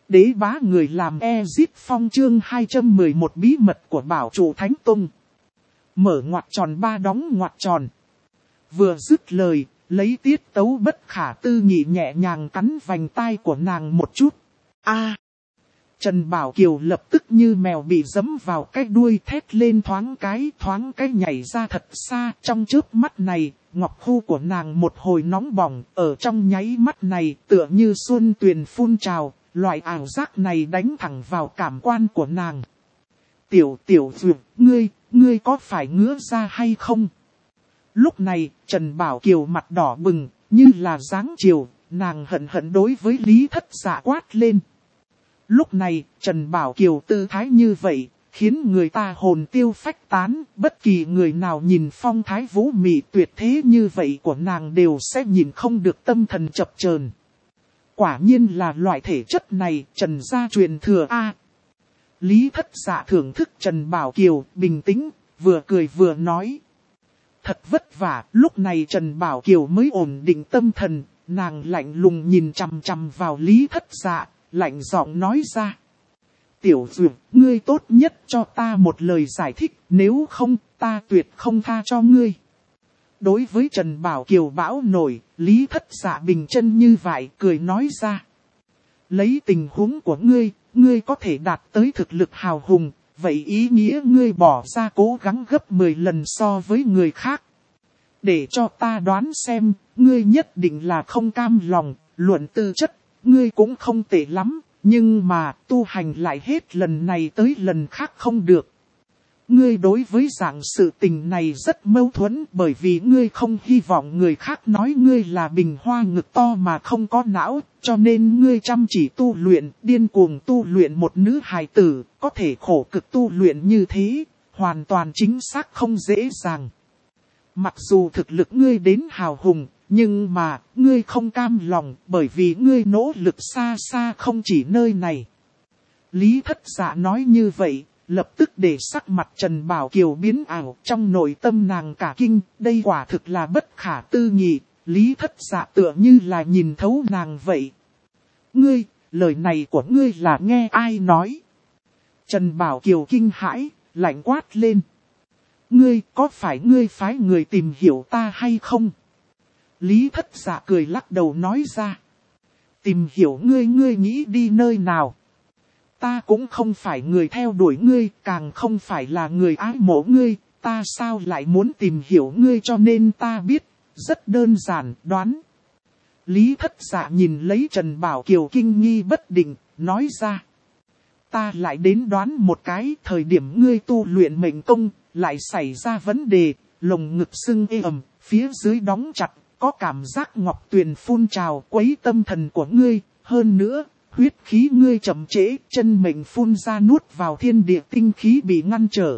Đế bá người làm Ezip Phong chương 211 bí mật của bảo trụ Thánh Tông. Mở ngoặc tròn ba đóng ngoặc tròn. Vừa dứt lời, lấy tiết tấu bất khả tư nghị nhẹ nhàng cắn vành tai của nàng một chút. A! Trần Bảo Kiều lập tức như mèo bị giẫm vào cái đuôi thét lên thoáng cái nhảy ra thật xa. Trong chớp mắt này, ngọc khu của nàng một hồi nóng bỏng, ở trong nháy mắt này tựa như xuân tuyền phun trào. Loại ảo giác này đánh thẳng vào cảm quan của nàng. Tiểu Dược, ngươi có phải ngứa ra hay không? Lúc này, Trần Bảo Kiều mặt đỏ bừng, như là dáng chiều, nàng hận đối với Lý Thất Dạ quát lên. Lúc này, Trần Bảo Kiều tư thái như vậy, khiến người ta hồn tiêu phách tán, bất kỳ người nào nhìn phong thái vũ mị tuyệt thế như vậy của nàng đều sẽ nhìn không được tâm thần chập chờn. Quả nhiên là loại thể chất này, Trần gia truyền thừa A. Lý Thất Dạ thưởng thức Trần Bảo Kiều, bình tĩnh, vừa cười vừa nói. Thật vất vả, lúc này Trần Bảo Kiều mới ổn định tâm thần, nàng lạnh lùng nhìn chằm chằm vào Lý Thất Dạ, lạnh giọng nói ra. Tiểu Dược, ngươi tốt nhất cho ta một lời giải thích, nếu không, ta tuyệt không tha cho ngươi. Đối với Trần Bảo Kiều bão nổi, Lý Thất Dạ bình chân như vậy cười nói ra. Lấy tình huống của ngươi có thể đạt tới thực lực hào hùng, vậy ý nghĩa ngươi bỏ ra cố gắng gấp 10 lần so với người khác. Để cho ta đoán xem, ngươi nhất định là không cam lòng, luận tư chất, ngươi cũng không tệ lắm, nhưng mà tu hành lại hết lần này tới lần khác không được. Ngươi đối với dạng sự tình này rất mâu thuẫn bởi vì ngươi không hy vọng người khác nói ngươi là bình hoa ngực to mà không có não, cho nên ngươi chăm chỉ tu luyện, điên cuồng tu luyện một nữ hài tử, có thể khổ cực tu luyện như thế, hoàn toàn chính xác không dễ dàng. Mặc dù thực lực ngươi đến hào hùng, nhưng mà ngươi không cam lòng bởi vì ngươi nỗ lực xa xa không chỉ nơi này. Lý Thất Dạ nói như vậy. Lập tức để sắc mặt Trần Bảo Kiều biến ảo, trong nội tâm nàng cả kinh, đây quả thực là bất khả tư nghị, Lý Thất Dạ tựa như là nhìn thấu nàng vậy. Ngươi, lời này của ngươi là nghe ai nói? Trần Bảo Kiều kinh hãi, lạnh quát lên. Ngươi, có phải ngươi phái người tìm hiểu ta hay không? Lý Thất Dạ cười lắc đầu nói ra. Tìm hiểu ngươi nghĩ đi nơi nào? Ta cũng không phải người theo đuổi ngươi, càng không phải là người ái mộ ngươi, ta sao lại muốn tìm hiểu ngươi cho nên ta biết, rất đơn giản, đoán. Lý Thất Dạ nhìn lấy Trần Bảo Kiều kinh nghi bất định, nói ra. Ta lại đến đoán một cái, thời điểm ngươi tu luyện mệnh công, lại xảy ra vấn đề, lồng ngực sưng ê ẩm, phía dưới đóng chặt, có cảm giác ngọc tuyền phun trào quấy tâm thần của ngươi, hơn nữa. Huyết khí ngươi chậm trễ, chân mệnh phun ra nuốt vào thiên địa tinh khí bị ngăn trở.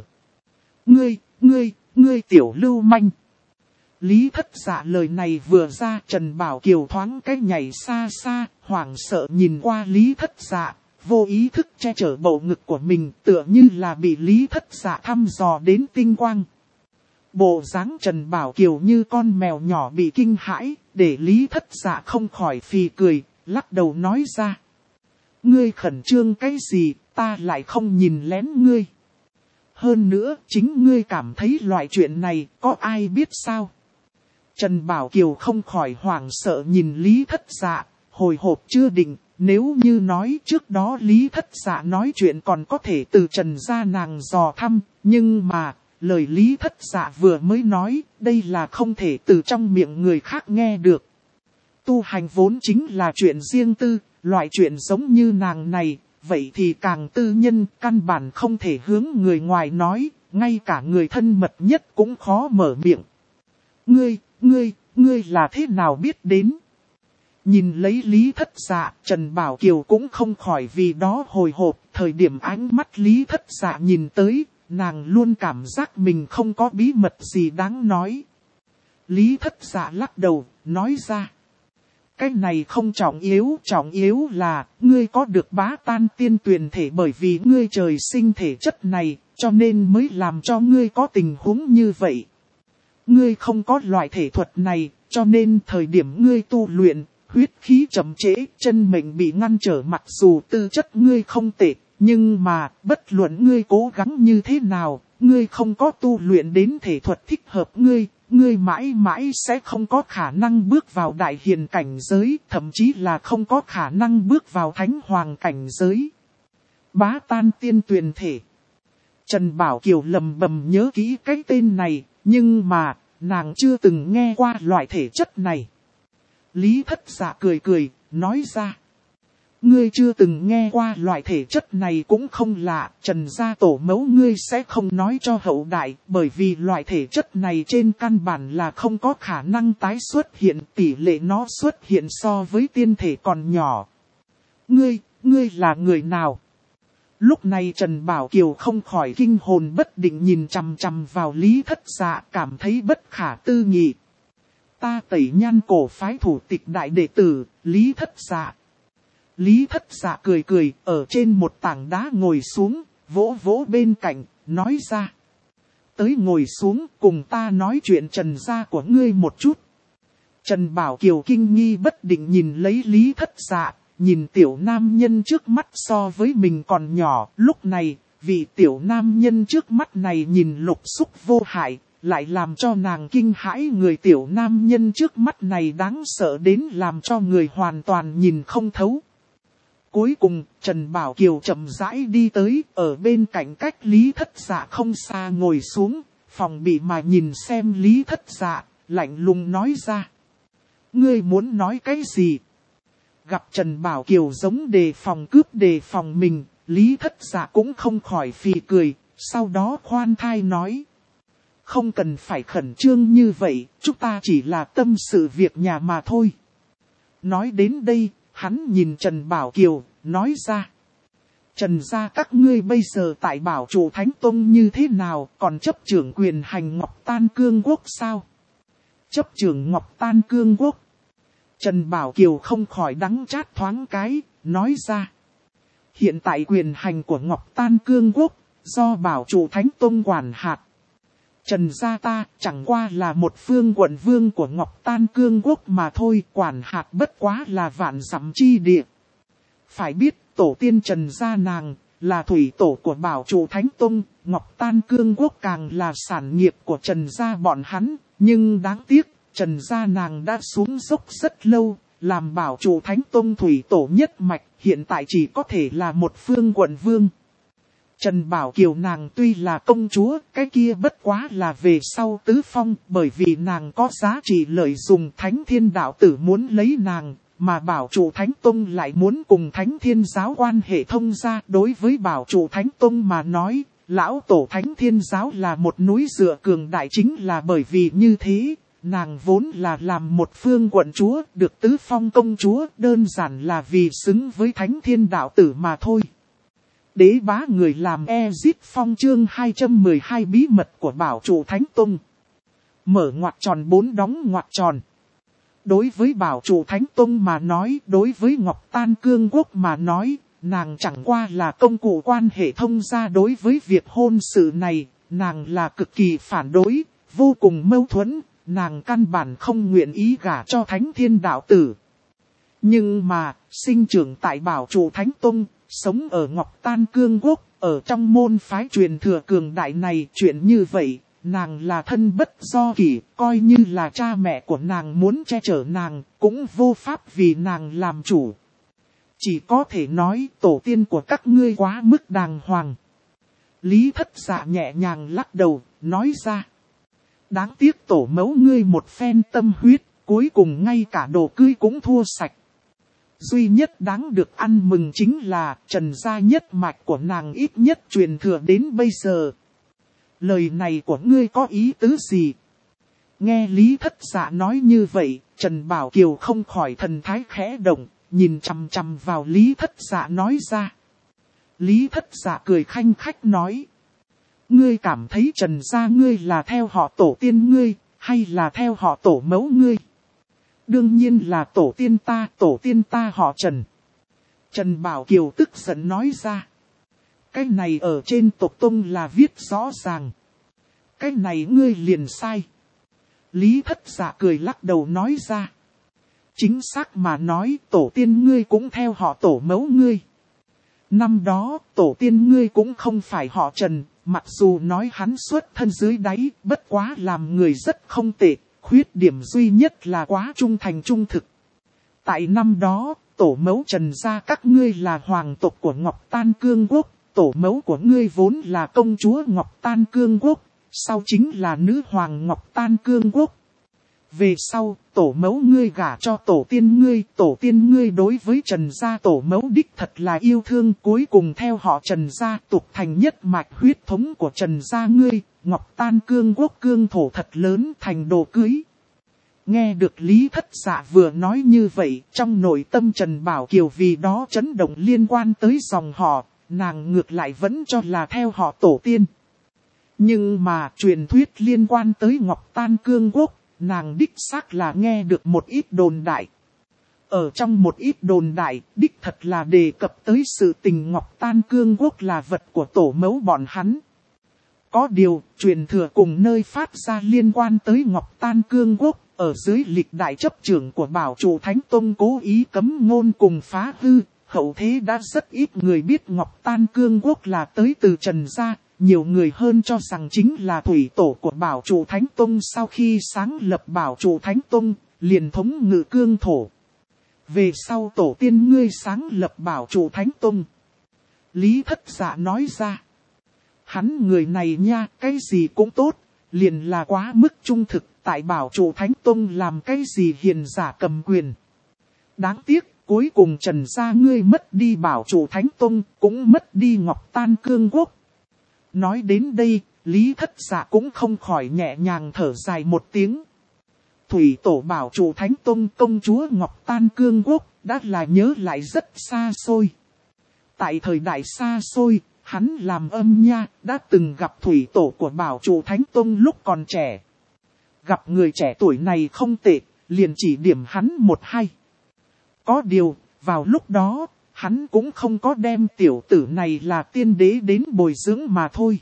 Ngươi tiểu lưu manh. Lý Thất Dạ lời này vừa ra, Trần Bảo Kiều thoáng cái nhảy xa xa, hoảng sợ nhìn qua Lý Thất Dạ, vô ý thức che chở bầu ngực của mình tựa như là bị Lý Thất Dạ thăm dò đến tinh quang. Bộ dáng Trần Bảo Kiều như con mèo nhỏ bị kinh hãi, để Lý Thất Dạ không khỏi phì cười, lắc đầu nói ra. Ngươi khẩn trương cái gì, ta lại không nhìn lén ngươi. Hơn nữa, chính ngươi cảm thấy loại chuyện này, có ai biết sao? Trần Bảo Kiều không khỏi hoảng sợ nhìn Lý Thất Dạ, hồi hộp chưa định, nếu như nói trước đó Lý Thất Dạ nói chuyện còn có thể từ Trần gia nàng dò thăm, nhưng mà, lời Lý Thất Dạ vừa mới nói, đây là không thể từ trong miệng người khác nghe được. Tu hành vốn chính là chuyện riêng tư. Loại chuyện giống như nàng này, vậy thì càng tư nhân, căn bản không thể hướng người ngoài nói, ngay cả người thân mật nhất cũng khó mở miệng. Ngươi là thế nào biết đến? Nhìn lấy Lý Thất Dạ, Trần Bảo Kiều cũng không khỏi vì đó hồi hộp, thời điểm ánh mắt Lý Thất Dạ nhìn tới, nàng luôn cảm giác mình không có bí mật gì đáng nói. Lý Thất Dạ lắc đầu, nói ra. Cái này không trọng yếu là, ngươi có được bá tan tiên tuyền thể bởi vì ngươi trời sinh thể chất này, cho nên mới làm cho ngươi có tình huống như vậy. Ngươi không có loại thể thuật này, cho nên thời điểm ngươi tu luyện, huyết khí chậm trễ, chân mệnh bị ngăn trở, mặc dù tư chất ngươi không tệ, nhưng mà, bất luận ngươi cố gắng như thế nào, ngươi không có tu luyện đến thể thuật thích hợp ngươi mãi mãi sẽ không có khả năng bước vào đại hiền cảnh giới, thậm chí là không có khả năng bước vào thánh hoàng cảnh giới. Bá tan tiên tuyền thể. Trần Bảo Kiều lầm bầm nhớ kỹ cái tên này, nhưng mà, nàng chưa từng nghe qua loại thể chất này. Lý Thất Dạ cười cười, nói ra. Ngươi chưa từng nghe qua loại thể chất này cũng không lạ, Trần gia tổ mẫu ngươi sẽ không nói cho hậu đại, bởi vì loại thể chất này trên căn bản là không có khả năng tái xuất hiện, tỷ lệ nó xuất hiện so với tiên thể còn nhỏ. Ngươi là người nào? Lúc này Trần Bảo Kiều không khỏi kinh hồn bất định nhìn chằm chằm vào Lý Thất Dạ, cảm thấy bất khả tư nghị. Ta Tẩy Nhan cổ phái thủ tịch đại đệ tử, Lý Thất Dạ. Lý Thất Dạ cười cười, ở trên một tảng đá ngồi xuống, vỗ vỗ bên cạnh, nói ra. Tới ngồi xuống, cùng ta nói chuyện Trần gia của ngươi một chút. Trần Bảo Kiều kinh nghi bất định nhìn lấy Lý Thất Dạ, nhìn tiểu nam nhân trước mắt so với mình còn nhỏ. Lúc này, vị tiểu nam nhân trước mắt này nhìn lục xúc vô hại, lại làm cho nàng kinh hãi. Người tiểu nam nhân trước mắt này đáng sợ đến làm cho người hoàn toàn nhìn không thấu. Cuối cùng, Trần Bảo Kiều chậm rãi đi tới, ở bên cạnh cách Lý Thất Dạ không xa ngồi xuống, phòng bị mà nhìn xem Lý Thất Dạ, lạnh lùng nói ra. Ngươi muốn nói cái gì? Gặp Trần Bảo Kiều giống đề phòng cướp đề phòng mình, Lý Thất Dạ cũng không khỏi phì cười, sau đó khoan thai nói. Không cần phải khẩn trương như vậy, chúng ta chỉ là tâm sự việc nhà mà thôi. Nói đến đây, hắn nhìn Trần Bảo Kiều, nói ra. Trần gia các ngươi bây giờ tại Bảo Trụ Thánh Tông như thế nào, còn chấp trưởng quyền hành Ngọc Tan Cương Quốc sao? Chấp trưởng Ngọc Tan Cương Quốc. Trần Bảo Kiều không khỏi đắng chát thoáng cái, nói ra. Hiện tại quyền hành của Ngọc Tan Cương Quốc, do Bảo Trụ Thánh Tông quản hạt. Trần gia ta chẳng qua là một phương quận vương của Ngọc Tan Cương Quốc mà thôi, quản hạt bất quá là vạn dặm chi địa. Phải biết tổ tiên Trần gia nàng là thủy tổ của Bảo Trụ Thánh Tông, Ngọc Tan Cương Quốc càng là sản nghiệp của Trần gia bọn hắn, nhưng đáng tiếc Trần gia nàng đã xuống dốc rất lâu, làm Bảo Trụ Thánh Tông thủy tổ nhất mạch, hiện tại chỉ có thể là một phương quận vương. Trần Bảo Kiều nàng tuy là công chúa, cái kia bất quá là về sau tứ phong, bởi vì nàng có giá trị lợi dụng, Thánh Thiên đạo tử muốn lấy nàng, mà Bảo Trụ Thánh Tông lại muốn cùng Thánh Thiên giáo quan hệ thông gia. Đối với Bảo Trụ Thánh Tông mà nói, lão tổ Thánh Thiên giáo là một núi dựa cường đại, chính là bởi vì như thế, nàng vốn là làm một phương quận chúa, được tứ phong công chúa, đơn giản là vì xứng với Thánh Thiên đạo tử mà thôi. Đế bá người làm Ezit Phong chương 212 bí mật của Bảo Trụ Thánh Tông. Mở ngoặc tròn 4 đóng ngoặc tròn. Đối với Bảo Trụ Thánh Tông mà nói, đối với Ngọc Tan Cương Quốc mà nói, nàng chẳng qua là công cụ quan hệ thông gia. Đối với việc hôn sự này, nàng là cực kỳ phản đối, vô cùng mâu thuẫn, nàng căn bản không nguyện ý gả cho Thánh Thiên đạo tử. Nhưng mà, sinh trưởng tại Bảo Trụ Thánh Tông, sống ở Ngọc Tan Cương Quốc, ở trong môn phái truyền thừa cường đại này, chuyện như vậy, nàng là thân bất do kỷ, coi như là cha mẹ của nàng muốn che chở nàng, cũng vô pháp vì nàng làm chủ. Chỉ có thể nói tổ tiên của các ngươi quá mức đàng hoàng. Lý Thất Dạ nhẹ nhàng lắc đầu, nói ra. Đáng tiếc tổ mẫu ngươi một phen tâm huyết, cuối cùng ngay cả đồ cưới cũng thua sạch. Duy nhất đáng được ăn mừng chính là Trần gia nhất mạch của nàng ít nhất truyền thừa đến bây giờ. Lời này của ngươi có ý tứ gì? Nghe Lý Thất Dạ nói như vậy, Trần Bảo Kiều không khỏi thần thái khẽ động, nhìn chằm chằm vào Lý Thất Dạ nói ra. Lý Thất Dạ cười khanh khách nói. Ngươi cảm thấy Trần gia ngươi là theo họ tổ tiên ngươi, hay là theo họ tổ mẫu ngươi? Đương nhiên là tổ tiên ta họ Trần. Trần Bảo Kiều tức giận nói ra. Cái này ở trên tộc tông là viết rõ ràng. Cái này ngươi liền sai. Lý Thất Dạ cười lắc đầu nói ra. Chính xác mà nói, tổ tiên ngươi cũng theo họ tổ mẫu ngươi. Năm đó, tổ tiên ngươi cũng không phải họ Trần, mặc dù nói hắn xuất thân dưới đáy, bất quá làm người rất không tệ, khuyết điểm duy nhất là quá trung thành trung thực. Tại năm đó, tổ mẫu Trần gia các ngươi là hoàng tộc của Ngọc Tan Cương Quốc, tổ mẫu của ngươi vốn là công chúa Ngọc Tan Cương Quốc, sau chính là nữ hoàng Ngọc Tan Cương Quốc. Về sau, tổ mẫu ngươi gả cho tổ tiên ngươi đối với Trần gia tổ mẫu đích thật là yêu thương, cuối cùng theo họ Trần gia tục thành nhất mạch huyết thống của Trần gia ngươi, Ngọc Tan Cương Quốc cương thổ thật lớn thành đồ cưới. Nghe được Lý Thất Dạ vừa nói như vậy, trong nội tâm Trần Bảo Kiều vì đó chấn động liên quan tới dòng họ, nàng ngược lại vẫn cho là theo họ tổ tiên. Nhưng mà truyền thuyết liên quan tới Ngọc Tan Cương Quốc, nàng đích xác là nghe được một ít đồn đại. Ở trong một ít đồn đại, đích thật là đề cập tới sự tình Ngọc Tan Cương Quốc là vật của tổ mẫu bọn hắn. Có điều, truyền thừa cùng nơi phát ra liên quan tới Ngọc Tan Cương Quốc, ở dưới lịch đại chấp trưởng của Bảo Trụ Thánh Tông cố ý cấm ngôn cùng phá hư, hậu thế đã rất ít người biết Ngọc Tan Cương Quốc là tới từ Trần gia. Nhiều người hơn cho rằng chính là thủy tổ của Bảo Trụ Thánh Tông sau khi sáng lập Bảo Trụ Thánh Tông, liền thống ngự cương thổ. Về sau tổ tiên ngươi sáng lập Bảo Trụ Thánh Tông. Lý Thất Dạ nói ra. Hắn người này nha, cái gì cũng tốt, liền là quá mức trung thực, tại Bảo Trụ Thánh Tông làm cái gì hiền giả cầm quyền. Đáng tiếc, cuối cùng Trần gia ngươi mất đi Bảo Trụ Thánh Tông, cũng mất đi Ngọc Tan Cương Quốc. Nói đến đây, Lý Thất Dạ cũng không khỏi nhẹ nhàng thở dài một tiếng. Thủy tổ Bảo Trụ Thánh Tông công chúa Ngọc Tan Cương Quốc đã là nhớ lại rất xa xôi. Tại thời đại xa xôi, hắn làm âm nha đã từng gặp thủy tổ của Bảo Trụ Thánh Tông lúc còn trẻ. Gặp người trẻ tuổi này không tệ, liền chỉ điểm hắn một hai. Có điều, vào lúc đó, hắn cũng không có đem tiểu tử này là tiên đế đến bồi dưỡng mà thôi.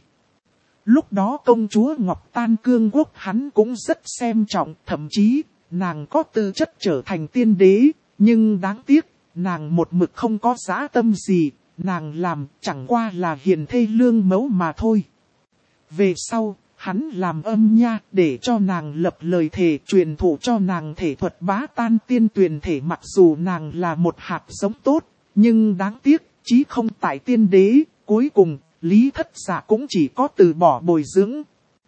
Lúc đó công chúa Ngọc Tan Cương Quốc hắn cũng rất xem trọng, thậm chí nàng có tư chất trở thành tiên đế, nhưng đáng tiếc, nàng một mực không có dã tâm gì, nàng làm chẳng qua là hiền thê lương mẫu mà thôi. Về sau, hắn làm âm nha để cho nàng lập lời thề truyền thụ cho nàng thể thuật bá tan tiên tuyền thể, mặc dù nàng là một hạt giống tốt. Nhưng đáng tiếc, chí không tại tiên đế, cuối cùng, Lý Thất Dạ cũng chỉ có từ bỏ bồi dưỡng.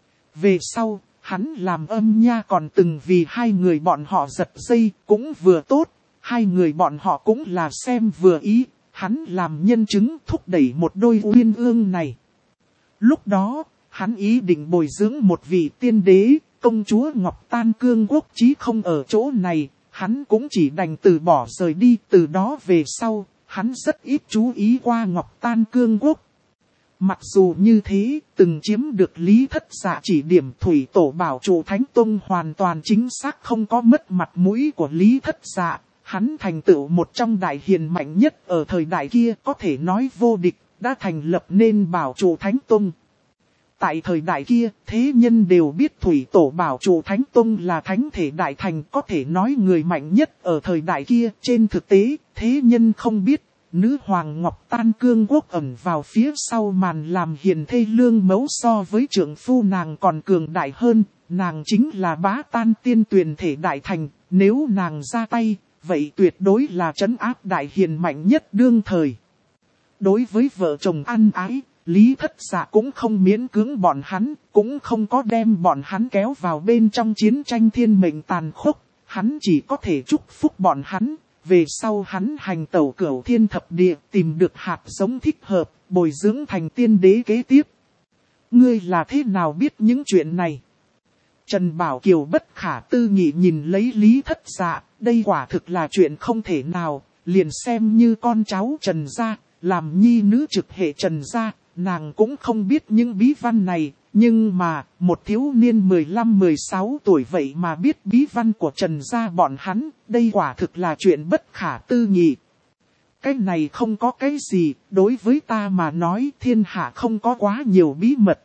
Về sau, hắn làm âm nha còn từng vì hai người bọn họ giật dây, cũng vừa tốt, hai người bọn họ cũng là xem vừa ý, hắn làm nhân chứng thúc đẩy một đôi uyên ương này. Lúc đó, hắn ý định bồi dưỡng một vị tiên đế, công chúa Ngọc Tan Cương Quốc chí không ở chỗ này, hắn cũng chỉ đành từ bỏ rời đi. Từ đó về sau, hắn rất ít chú ý qua Ngọc Tan Cương Quốc. Mặc dù như thế, từng chiếm được Lý Thất Dạ chỉ điểm, thủy tổ Bảo Trụ Thánh Tông hoàn toàn chính xác không có mất mặt mũi của Lý Thất Dạ. Hắn thành tựu một trong đại hiền mạnh nhất ở thời đại kia, có thể nói vô địch, đã thành lập nên Bảo Trụ Thánh Tông. Tại thời đại kia, thế nhân đều biết thủy tổ Bảo Trụ Thánh Tông là thánh thể đại thành, có thể nói người mạnh nhất ở thời đại kia. Trên thực tế, thế nhân không biết, nữ hoàng Ngọc Tan Cương Quốc ẩn vào phía sau màn làm hiền thê lương mẫu, so với trượng phu nàng còn cường đại hơn, nàng chính là bá tan tiên tuyền thể đại thành, nếu nàng ra tay, vậy tuyệt đối là trấn áp đại hiền mạnh nhất đương thời. Đối với vợ chồng ăn ái, Lý Thất Dạ cũng không miễn cưỡng bọn hắn, cũng không có đem bọn hắn kéo vào bên trong chiến tranh thiên mệnh tàn khốc, hắn chỉ có thể chúc phúc bọn hắn. Về sau hắn hành tẩu cửu thiên thập địa, tìm được hạt giống thích hợp, bồi dưỡng thành tiên đế kế tiếp. Ngươi là thế nào biết những chuyện này? Trần Bảo Kiều bất khả tư nghị nhìn lấy Lý Thất Dạ, đây quả thực là chuyện không thể nào, liền xem như con cháu Trần gia, làm nhi nữ trực hệ Trần gia, nàng cũng không biết những bí văn này, nhưng mà, một thiếu niên 15-16 tuổi vậy mà biết bí văn của Trần gia bọn hắn, đây quả thực là chuyện bất khả tư nghị. Cái này không có cái gì, đối với ta mà nói thiên hạ không có quá nhiều bí mật.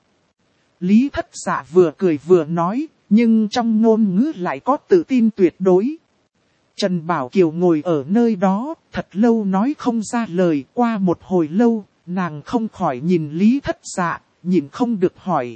Lý Thất Dạ vừa cười vừa nói, nhưng trong ngôn ngữ lại có tự tin tuyệt đối. Trần Bảo Kiều ngồi ở nơi đó, thật lâu nói không ra lời. Qua một hồi lâu, nàng không khỏi nhìn Lý Thất Dạ, nhìn không được hỏi.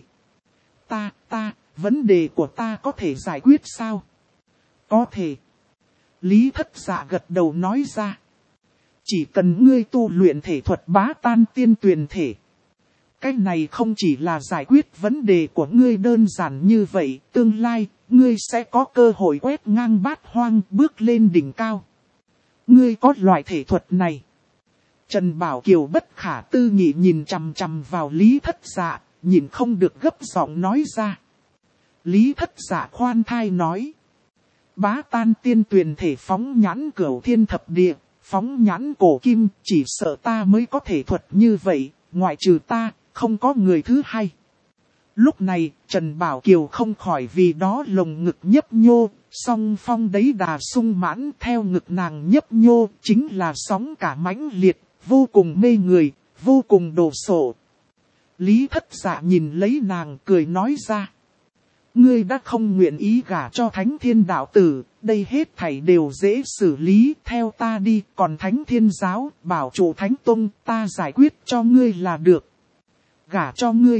Vấn đề của ta có thể giải quyết sao? Có thể. Lý Thất Dạ gật đầu nói ra. Chỉ cần ngươi tu luyện thể thuật bá tan tiên tuyền thể. Cái này không chỉ là giải quyết vấn đề của ngươi đơn giản như vậy, tương lai, ngươi sẽ có cơ hội quét ngang bát hoang bước lên đỉnh cao. Ngươi có loại thể thuật này. Trần Bảo Kiều bất khả tư nghị nhìn chằm chằm vào Lý Thất Dạ, nhìn không được gấp giọng nói ra. Lý Thất Dạ khoan thai nói. Bá tan tiên tuyền thể phóng nhãn cửu thiên thập địa, phóng nhãn cổ kim, chỉ sợ ta mới có thể thuật như vậy, ngoại trừ ta, không có người thứ hai. Lúc này, Trần Bảo Kiều không khỏi vì đó lồng ngực nhấp nhô, song phong đấy đà sung mãn theo ngực nàng nhấp nhô, chính là sóng cả mãnh liệt, vô cùng mê người, vô cùng đồ sộ. Lý Thất Dạ nhìn lấy nàng cười nói ra. Ngươi đã không nguyện ý gả cho Thánh Thiên đạo tử, đây hết thảy đều dễ xử lý, theo ta đi, còn Thánh Thiên giáo, bảo chủ Thánh Tông, ta giải quyết cho ngươi là được. Gả cho ngươi.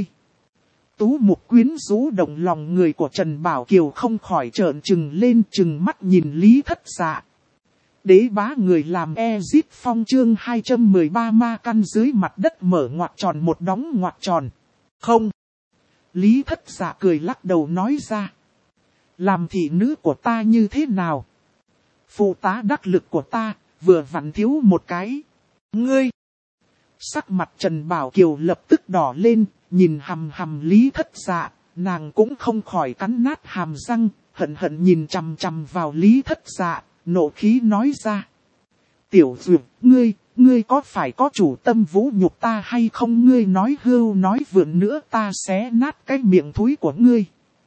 Tú mục quyến rũ động lòng người của Trần Bảo Kiều không khỏi trợn trừng lên trừng mắt nhìn Lý Thất Dạ. Đế bá người làm Ezit Phong chương 213 ma căn dưới mặt đất mở ngoặc tròn một đóng ngoặc tròn. Không. Lý Thất Dạ cười lắc đầu nói ra. Làm thị nữ của ta như thế nào? Phụ tá đắc lực của ta, vừa vặn thiếu một cái. Ngươi! Sắc mặt Trần Bảo Kiều lập tức đỏ lên, nhìn hằm hằm Lý Thất Dạ, nàng cũng không khỏi cắn nát hàm răng, hận hận nhìn chằm chằm vào Lý Thất Dạ, nộ khí nói ra. Tiểu Duyệt, ngươi có phải có chủ tâm vũ nhục ta hay không? Ngươi nói hưu nói vượn nữa ta xé nát cái miệng thúi của ngươi.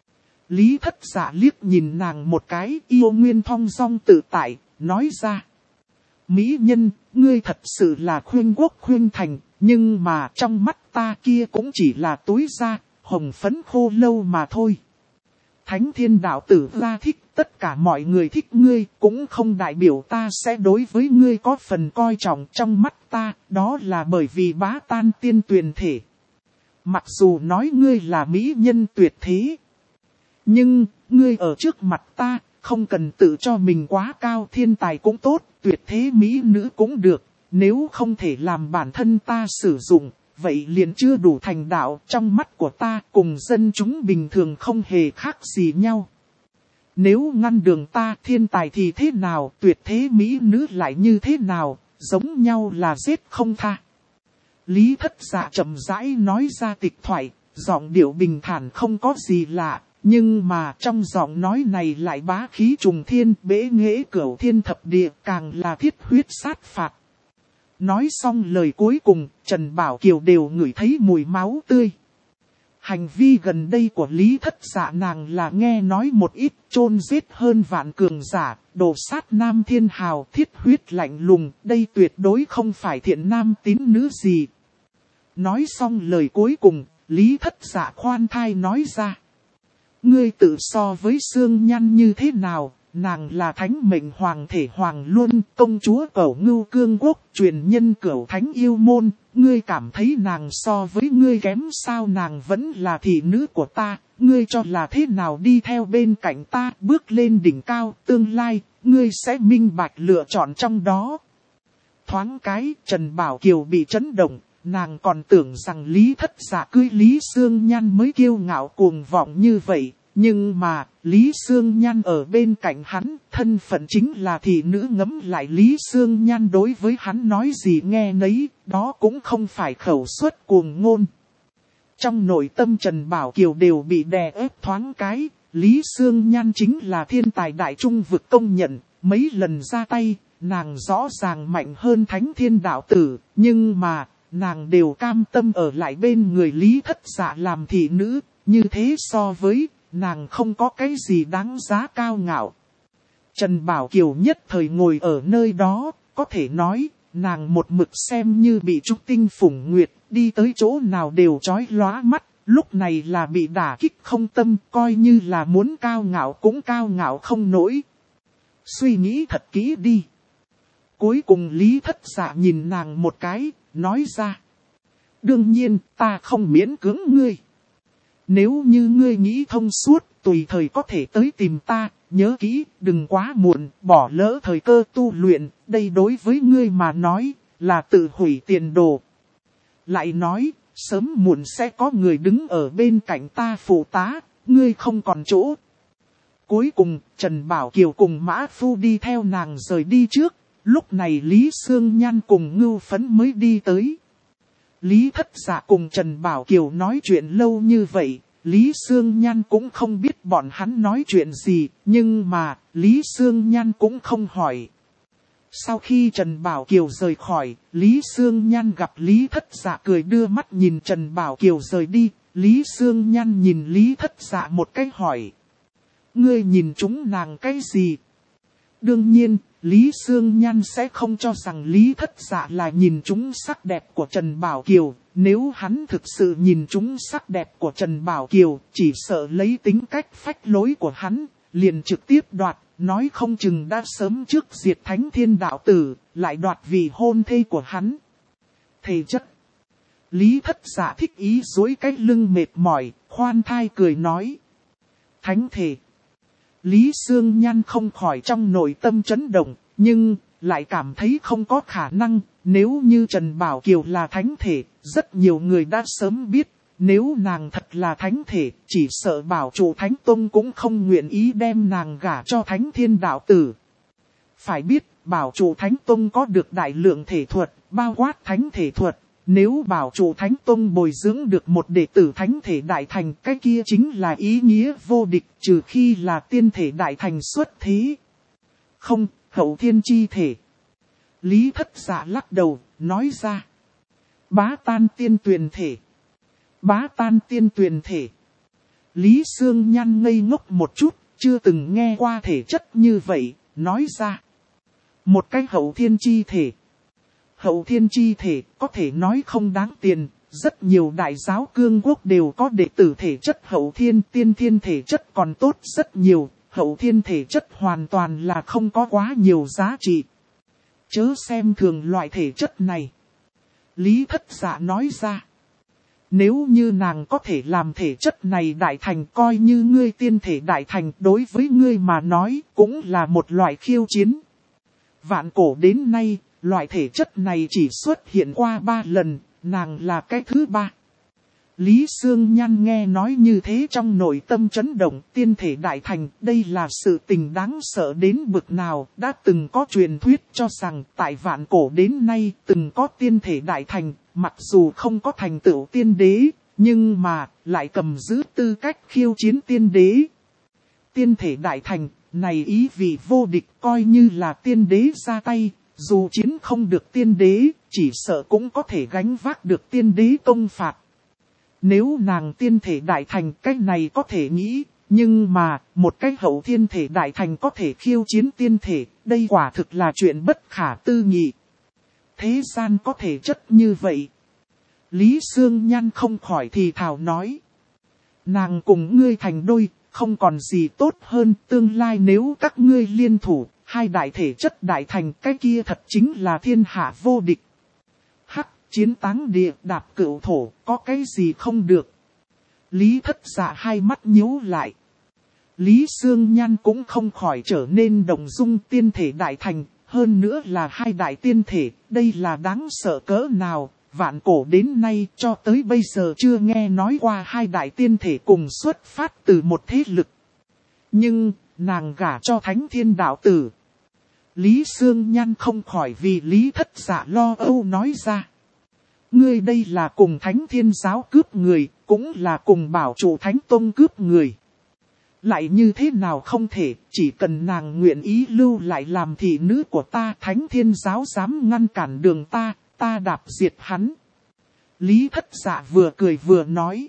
Lý Thất Dạ liếc nhìn nàng một cái, yêu nguyên thong dong tự tại, nói ra. Mỹ nhân, ngươi thật sự là khuyên quốc khuyên thành, nhưng mà trong mắt ta kia cũng chỉ là túi da, hồng phấn khô lâu mà thôi. Thánh Thiên đạo tử ra thích, tất cả mọi người thích ngươi, cũng không đại biểu ta sẽ đối với ngươi có phần coi trọng trong mắt ta, đó là bởi vì bá tan tiên tuyền thể. Mặc dù nói ngươi là mỹ nhân tuyệt thế, nhưng, ngươi ở trước mặt ta, không cần tự cho mình quá cao, thiên tài cũng tốt, tuyệt thế mỹ nữ cũng được, nếu không thể làm bản thân ta sử dụng, vậy liền chưa đủ thành đạo, trong mắt của ta cùng dân chúng bình thường không hề khác gì nhau. Nếu ngăn đường ta thiên tài thì thế nào, tuyệt thế mỹ nữ lại như thế nào, giống nhau là giết không tha. Lý Thất Dạ chậm rãi nói ra tịch thoại, giọng điệu bình thản không có gì lạ. Nhưng mà trong giọng nói này lại bá khí trùng thiên, bế nghệ cửu thiên thập địa, càng là thiết huyết sát phạt. Nói xong lời cuối cùng, Trần Bảo Kiều đều ngửi thấy mùi máu tươi. Hành vi gần đây của Lý Thất Dạ nàng là nghe nói một ít, chôn giết hơn vạn cường giả, đồ sát nam thiên hào, thiết huyết lạnh lùng, đây tuyệt đối không phải thiện nam tín nữ gì. Nói xong lời cuối cùng, Lý Thất Dạ khoan thai nói ra. Ngươi tự so với Sương Nhan như thế nào, nàng là thánh mệnh hoàng thể hoàng luân, công chúa Cẩu Ngưu Cương Quốc, truyền nhân Cửu Thánh yêu môn, ngươi cảm thấy nàng so với ngươi kém sao? Nàng vẫn là thị nữ của ta, ngươi cho là thế nào đi theo bên cạnh ta, bước lên đỉnh cao, tương lai, ngươi sẽ minh bạch lựa chọn trong đó. Thoáng cái, Trần Bảo Kiều bị chấn động. Nàng còn tưởng rằng Lý Thất Dạ cưới Lý Sương Nhan mới kiêu ngạo cuồng vọng như vậy, nhưng mà Lý Sương Nhan ở bên cạnh hắn, thân phận chính là thị nữ. Ngẫm lại Lý Sương Nhan đối với hắn nói gì nghe nấy, đó cũng không phải khẩu suất cuồng ngôn. Trong nội tâm Trần Bảo Kiều đều bị đè ép thoáng cái, Lý Sương Nhan chính là thiên tài đại trung vực công nhận, mấy lần ra tay, nàng rõ ràng mạnh hơn Thánh Thiên đạo tử, nhưng mà nàng đều cam tâm ở lại bên người Lý Thất Dạ làm thị nữ, như thế so với, nàng không có cái gì đáng giá cao ngạo. Trần Bảo Kiều nhất thời ngồi ở nơi đó, có thể nói, nàng một mực xem như bị trúc tinh phủng nguyệt, đi tới chỗ nào đều chói lóa mắt, lúc này là bị đả kích không tâm, coi như là muốn cao ngạo cũng cao ngạo không nổi. Suy nghĩ thật kỹ đi. Cuối cùng Lý Thất Dạ nhìn nàng một cái, nói ra. Đương nhiên, ta không miễn cưỡng ngươi. Nếu như ngươi nghĩ thông suốt, tùy thời có thể tới tìm ta, nhớ kỹ, đừng quá muộn, bỏ lỡ thời cơ tu luyện, đây đối với ngươi mà nói, là tự hủy tiền đồ. Lại nói, sớm muộn sẽ có người đứng ở bên cạnh ta phụ tá, ngươi không còn chỗ. Cuối cùng, Trần Bảo Kiều cùng Mã Phu đi theo nàng rời đi trước, lúc này Lý Sương Nhan cùng Ngưu Phấn mới đi tới. Lý Thất Dạ cùng Trần Bảo Kiều nói chuyện lâu như vậy, Lý Sương Nhan cũng không biết bọn hắn nói chuyện gì, nhưng mà, Lý Sương Nhan cũng không hỏi. Sau khi Trần Bảo Kiều rời khỏi, Lý Sương Nhan gặp Lý Thất Dạ cười đưa mắt nhìn Trần Bảo Kiều rời đi, Lý Sương Nhan nhìn Lý Thất Dạ một cái hỏi. Ngươi nhìn chúng nàng cái gì? Đương nhiên, Lý Sương Nhan sẽ không cho rằng Lý Thất Dạ là nhìn chúng sắc đẹp của Trần Bảo Kiều. Nếu hắn thực sự nhìn chúng sắc đẹp của Trần Bảo Kiều, chỉ sợ lấy tính cách phách lối của hắn, liền trực tiếp đoạt, nói không chừng đã sớm trước diệt Thánh Thiên Đạo Tử, lại đoạt vì hôn thê của hắn. Thể chất. Lý Thất Dạ thích ý duỗi cái lưng mệt mỏi, khoan thai cười nói. Thánh thể. Lý Sương Nhan không khỏi trong nội tâm chấn động, nhưng lại cảm thấy không có khả năng. Nếu như Trần Bảo Kiều là thánh thể, rất nhiều người đã sớm biết. Nếu nàng thật là thánh thể, chỉ sợ Bảo Chủ Thánh Tông cũng không nguyện ý đem nàng gả cho Thánh Thiên Đạo Tử. Phải biết, Bảo Chủ Thánh Tông có được đại lượng thể thuật, bao quát thánh thể thuật. Nếu Bảo Chủ Thánh Tông bồi dưỡng được một đệ tử thánh thể đại thành, cái kia chính là ý nghĩa vô địch, trừ khi là tiên thể đại thành xuất thế. Không, hậu thiên chi thể. Lý Thất Dạ lắc đầu, nói ra. Bá tan tiên tuyền thể. Bá tan tiên tuyền thể. Lý Sương Nhan ngây ngốc một chút, chưa từng nghe qua thể chất như vậy, nói ra. Một cái hậu thiên chi thể. Hậu thiên chi thể có thể nói không đáng tiền, rất nhiều đại giáo cương quốc đều có đệ tử thể chất hậu thiên, tiên thiên thể chất còn tốt rất nhiều, hậu thiên thể chất hoàn toàn là không có quá nhiều giá trị. Chớ xem thường loại thể chất này. Lý Thất Dạ nói ra. Nếu như nàng có thể làm thể chất này đại thành, coi như ngươi tiên thể đại thành, đối với ngươi mà nói cũng là một loại khiêu chiến. Vạn cổ đến nay, loại thể chất này chỉ xuất hiện qua 3 lần, nàng là cái thứ 3. Lý Sương Nhan nghe nói như thế trong nội tâm chấn động, tiên thể đại thành, đây là sự tình đáng sợ đến bực nào. Đã từng có truyền thuyết cho rằng tại vạn cổ đến nay từng có tiên thể đại thành, mặc dù không có thành tựu tiên đế, nhưng mà lại cầm giữ tư cách khiêu chiến tiên đế. Tiên thể đại thành, này ý vị vô địch, coi như là tiên đế ra tay. Dù chiến không được tiên đế, chỉ sợ cũng có thể gánh vác được tiên đế công phạt. Nếu nàng tiên thể đại thành, cái này có thể nghĩ, nhưng mà, một cái hậu thiên thể đại thành có thể khiêu chiến tiên thể, đây quả thực là chuyện bất khả tư nghị. Thế gian có thể chất như vậy. Lý Sương Nhan không khỏi thì thào nói. Nàng cùng ngươi thành đôi, không còn gì tốt hơn, tương lai nếu các ngươi liên thủ. Hai đại thể chất đại thành, cái kia thật chính là thiên hạ vô địch. Hắc, chiến táng địa, đạp cửu thổ, có cái gì không được. Lý Thất Dạ hai mắt nhíu lại. Lý Sương Nhan cũng không khỏi trở nên động dung, tiên thể đại thành, hơn nữa là hai đại tiên thể, đây là đáng sợ cỡ nào. Vạn cổ đến nay cho tới bây giờ chưa nghe nói qua hai đại tiên thể cùng xuất phát từ một thế lực. Nhưng, nàng gả cho Thánh Thiên Đạo Tử. Lý Sương Nhan không khỏi vì Lý Thất Dạ lo âu nói ra. Ngươi đây là cùng Thánh Thiên Giáo cướp người, cũng là cùng Bảo Chủ Thánh Tông cướp người. Lại như thế nào không thể, chỉ cần nàng nguyện ý lưu lại làm thị nữ của ta, Thánh Thiên Giáo dám ngăn cản đường ta, ta đạp diệt hắn. Lý Thất Dạ vừa cười vừa nói.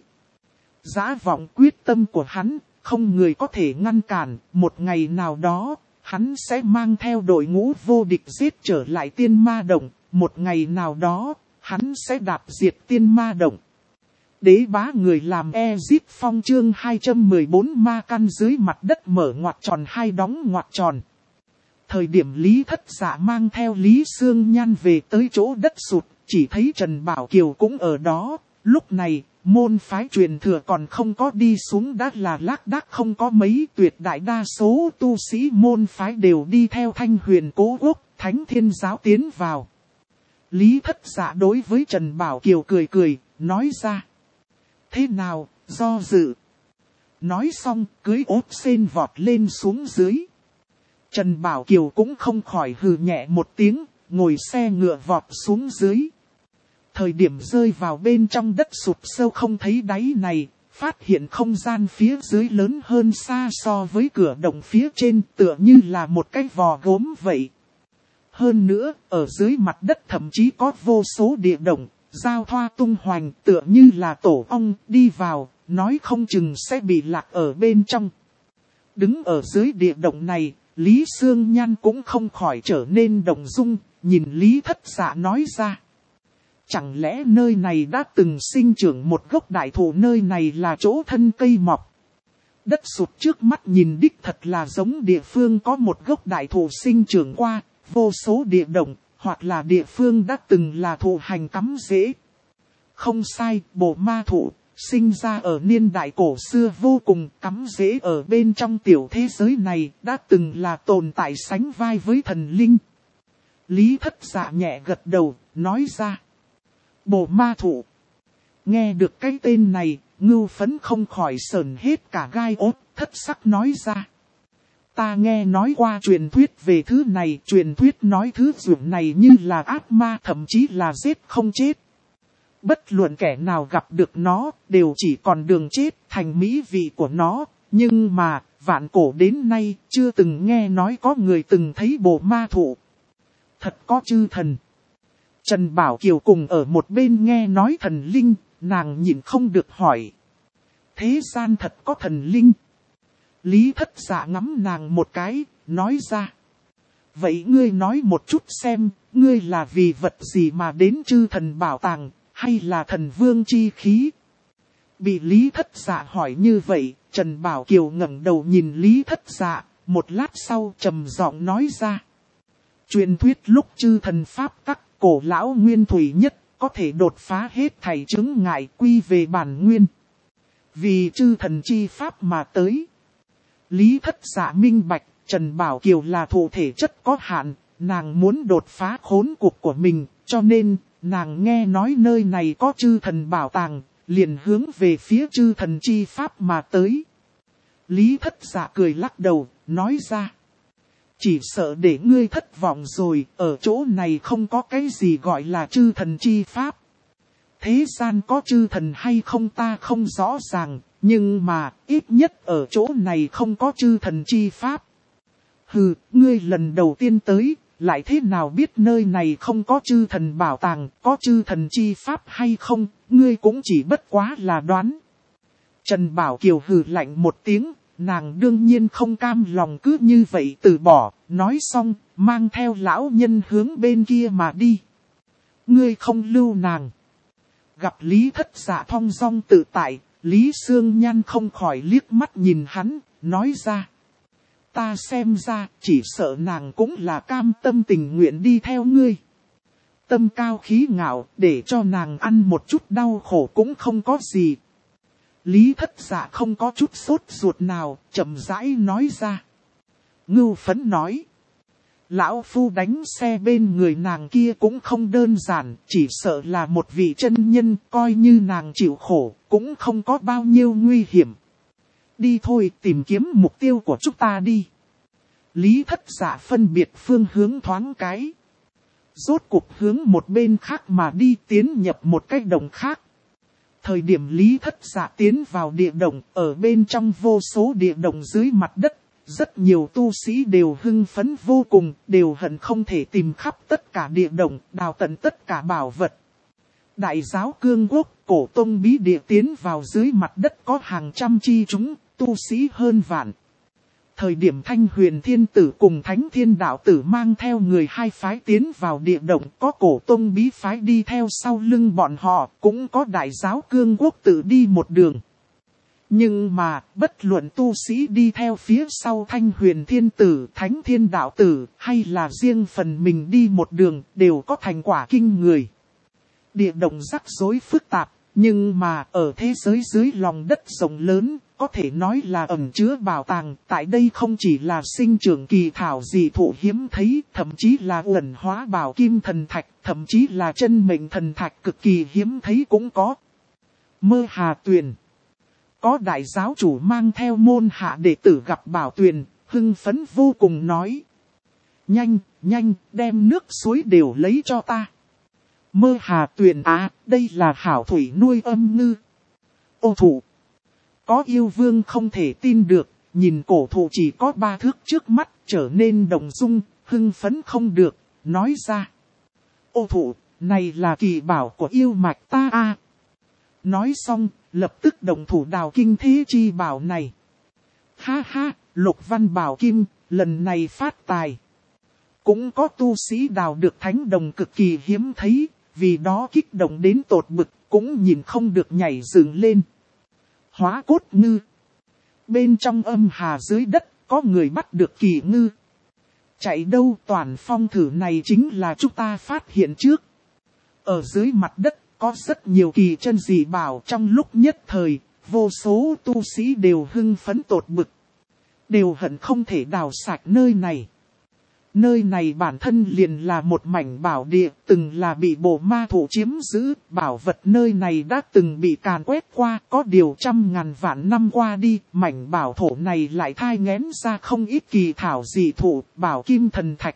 Dã vọng quyết tâm của hắn, không người có thể ngăn cản, một ngày nào đó. Hắn sẽ mang theo đội ngũ vô địch giết trở lại tiên ma động, một ngày nào đó, hắn sẽ đạp diệt tiên ma động. Đế bá người làm Ezip Phong chương 214 ma căn dưới mặt đất mở ngoặc tròn hai đóng ngoặc tròn. Thời điểm Lý Thất Dạ mang theo Lý Sương Nhan về tới chỗ đất sụt, chỉ thấy Trần Bảo Kiều cũng ở đó. Lúc này, môn phái truyền thừa còn không có đi xuống, đã là lác đác không có mấy, tuyệt đại đa số tu sĩ môn phái đều đi theo Thanh Huyền Cố Quốc, Thánh Thiên Giáo tiến vào. Lý Thất Dạ đối với Trần Bảo Kiều cười cười, nói ra. Thế nào, do dự. Nói xong, cưới ốt sên vọt lên xuống dưới. Trần Bảo Kiều cũng không khỏi hừ nhẹ một tiếng, ngồi xe ngựa vọt xuống dưới. Thời điểm rơi vào bên trong đất sụt sâu không thấy đáy này, phát hiện không gian phía dưới lớn hơn xa so với cửa động phía trên, tựa như là một cái vò gốm vậy. Hơn nữa, ở dưới mặt đất thậm chí có vô số địa động, giao thoa tung hoành, tựa như là tổ ong đi vào, nói không chừng sẽ bị lạc ở bên trong. Đứng ở dưới địa động này, Lý Sương Nhan cũng không khỏi trở nên động dung, nhìn Lý Thất Dạ nói ra. Chẳng lẽ nơi này đã từng sinh trưởng một gốc đại thụ, nơi này là chỗ thân cây mọc. Đất sụt trước mắt nhìn đích thật là giống địa phương có một gốc đại thụ sinh trưởng qua, vô số địa động, hoặc là địa phương đã từng là thụ hành cắm rễ. Không sai, bộ ma thụ, sinh ra ở niên đại cổ xưa vô cùng, cắm rễ ở bên trong tiểu thế giới này, đã từng là tồn tại sánh vai với thần linh. Lý Thất Dạ nhẹ gật đầu, nói ra. Bộ ma thụ. Nghe được cái tên này, Ngưu Phấn không khỏi sởn hết cả gai ốt, thất sắc nói ra. Ta nghe nói qua truyền thuyết về thứ này, truyền thuyết nói thứ dường này như là ác ma, thậm chí là giết không chết. Bất luận kẻ nào gặp được nó, đều chỉ còn đường chết, thành mỹ vị của nó. Nhưng mà, vạn cổ đến nay, chưa từng nghe nói có người từng thấy bộ ma thụ. Thật có chư thần. Trần Bảo Kiều cùng ở một bên nghe nói thần linh, nàng nhịn không được hỏi. Thế gian thật có thần linh? Lý Thất Dạ ngắm nàng một cái, nói ra. Vậy ngươi nói một chút xem, ngươi là vì vật gì mà đến chư thần bảo tàng, hay là thần vương chi khí? Bị Lý Thất Dạ hỏi như vậy, Trần Bảo Kiều ngẩng đầu nhìn Lý Thất Dạ, một lát sau trầm giọng nói ra. Truyền thuyết lúc chư thần pháp tắc, cổ lão nguyên thủy nhất, có thể đột phá hết thảy chướng ngại, quy về bản nguyên. Vì chư thần chi pháp mà tới. Lý Thất Dạ minh bạch, Trần Bảo Kiều là thụ thể chất có hạn, nàng muốn đột phá khốn cuộc của mình, cho nên, nàng nghe nói nơi này có chư thần bảo tàng, liền hướng về phía chư thần chi pháp mà tới. Lý Thất Dạ cười lắc đầu, nói ra. Chỉ sợ để ngươi thất vọng rồi, ở chỗ này không có cái gì gọi là chư thần chi pháp. Thế gian có chư thần hay không ta không rõ ràng, nhưng mà ít nhất ở chỗ này không có chư thần chi pháp. Hừ, ngươi lần đầu tiên tới, lại thế nào biết nơi này không có chư thần bảo tàng, có chư thần chi pháp hay không, ngươi cũng chỉ bất quá là đoán. Trần Bảo Kiều hừ lạnh một tiếng. Nàng đương nhiên không cam lòng cứ như vậy từ bỏ, nói xong, mang theo lão nhân hướng bên kia mà đi. Ngươi không lưu nàng. Gặp Lý Thất Dạ thong dong tự tại, Lý Sương Nhan không khỏi liếc mắt nhìn hắn, nói ra. Ta xem ra, chỉ sợ nàng cũng là cam tâm tình nguyện đi theo ngươi. Tâm cao khí ngạo, để cho nàng ăn một chút đau khổ cũng không có gì. Lý Thất Dạ không có chút sốt ruột nào, chậm rãi nói ra. Ngưu Phấn nói. Lão Phu đánh xe bên người nàng kia cũng không đơn giản, chỉ sợ là một vị chân nhân, coi như nàng chịu khổ, cũng không có bao nhiêu nguy hiểm. Đi thôi, tìm kiếm mục tiêu của chúng ta đi. Lý Thất Dạ phân biệt phương hướng thoáng cái. Rốt cuộc hướng một bên khác mà đi, tiến nhập một cái đồng khác. Thời điểm Lý Thất Dạ tiến vào địa động, ở bên trong vô số địa động dưới mặt đất, rất nhiều tu sĩ đều hưng phấn vô cùng, đều hận không thể tìm khắp tất cả địa động, đào tận tất cả bảo vật. Đại giáo Cương Quốc, cổ tông bí địa tiến vào dưới mặt đất có hàng trăm chi chúng, tu sĩ hơn vạn. Thời điểm Thanh Huyền Thiên Tử cùng Thánh Thiên Đạo Tử mang theo người hai phái tiến vào địa động, có cổ tông bí phái đi theo sau lưng bọn họ, cũng có đại giáo Cương Quốc tự đi một đường. Nhưng mà, bất luận tu sĩ đi theo phía sau Thanh Huyền Thiên Tử, Thánh Thiên Đạo Tử, hay là riêng phần mình đi một đường, đều có thành quả kinh người. Địa động rắc rối phức tạp, nhưng mà ở thế giới dưới lòng đất rộng lớn, có thể nói là ẩn chứa bảo tàng. Tại đây không chỉ là sinh trưởng kỳ thảo dị thụ hiếm thấy, thậm chí là uẩn hóa bảo kim thần thạch, thậm chí là chân mệnh thần thạch cực kỳ hiếm thấy cũng có. Mơ Hà Tuyền. Có đại giáo chủ mang theo môn hạ đệ tử gặp Bảo Tuyền, hưng phấn vô cùng nói. Nhanh, nhanh, đem nước suối đều lấy cho ta. Mơ Hà Tuyền đây là hảo thủy nuôi âm ngư. Ô thụ. Có yêu vương không thể tin được, nhìn cổ thụ chỉ có 3 thước trước mắt, trở nên động dung, hưng phấn không được, nói ra. Ô thụ, này là kỳ bảo của yêu mạch ta Nói xong, lập tức động thủ đào kinh thế chi bảo này. Ha ha, Lục Văn Bảo Kim, lần này phát tài. Cũng có tu sĩ đào được thánh đồng cực kỳ hiếm thấy, vì đó kích động đến tột bực, cũng nhìn không được nhảy dựng lên. Hóa cốt ngư. Bên trong âm hà dưới đất, có người bắt được kỳ ngư. Chạy đâu toàn phong thử này chính là chúng ta phát hiện trước. Ở dưới mặt đất, có rất nhiều kỳ chân dị bảo trong lúc nhất thời, vô số tu sĩ đều hưng phấn tột bực. Đều hận không thể đào sạch nơi này. Nơi này bản thân liền là một mảnh bảo địa, từng là bị bộ ma thủ chiếm giữ, bảo vật nơi này đã từng bị càn quét qua, có điều 100.000 vạn năm qua đi, mảnh bảo thổ này lại thai nghén ra không ít kỳ thảo dị thụ, bảo kim thần thạch.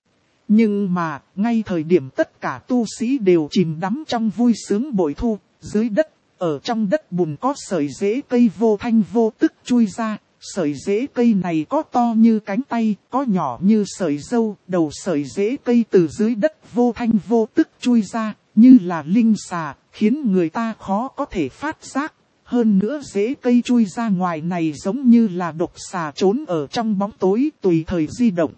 Nhưng mà, ngay thời điểm tất cả tu sĩ đều chìm đắm trong vui sướng bội thu, dưới đất, ở trong đất bùn có sợi rễ cây vô thanh vô tức chui ra. Sợi rễ cây này có to như cánh tay, có nhỏ như sợi dâu, đầu sợi rễ cây từ dưới đất vô thanh vô tức chui ra, như là linh xà, khiến người ta khó có thể phát giác. Hơn nữa rễ cây chui ra ngoài này giống như là độc xà trốn ở trong bóng tối tùy thời di động.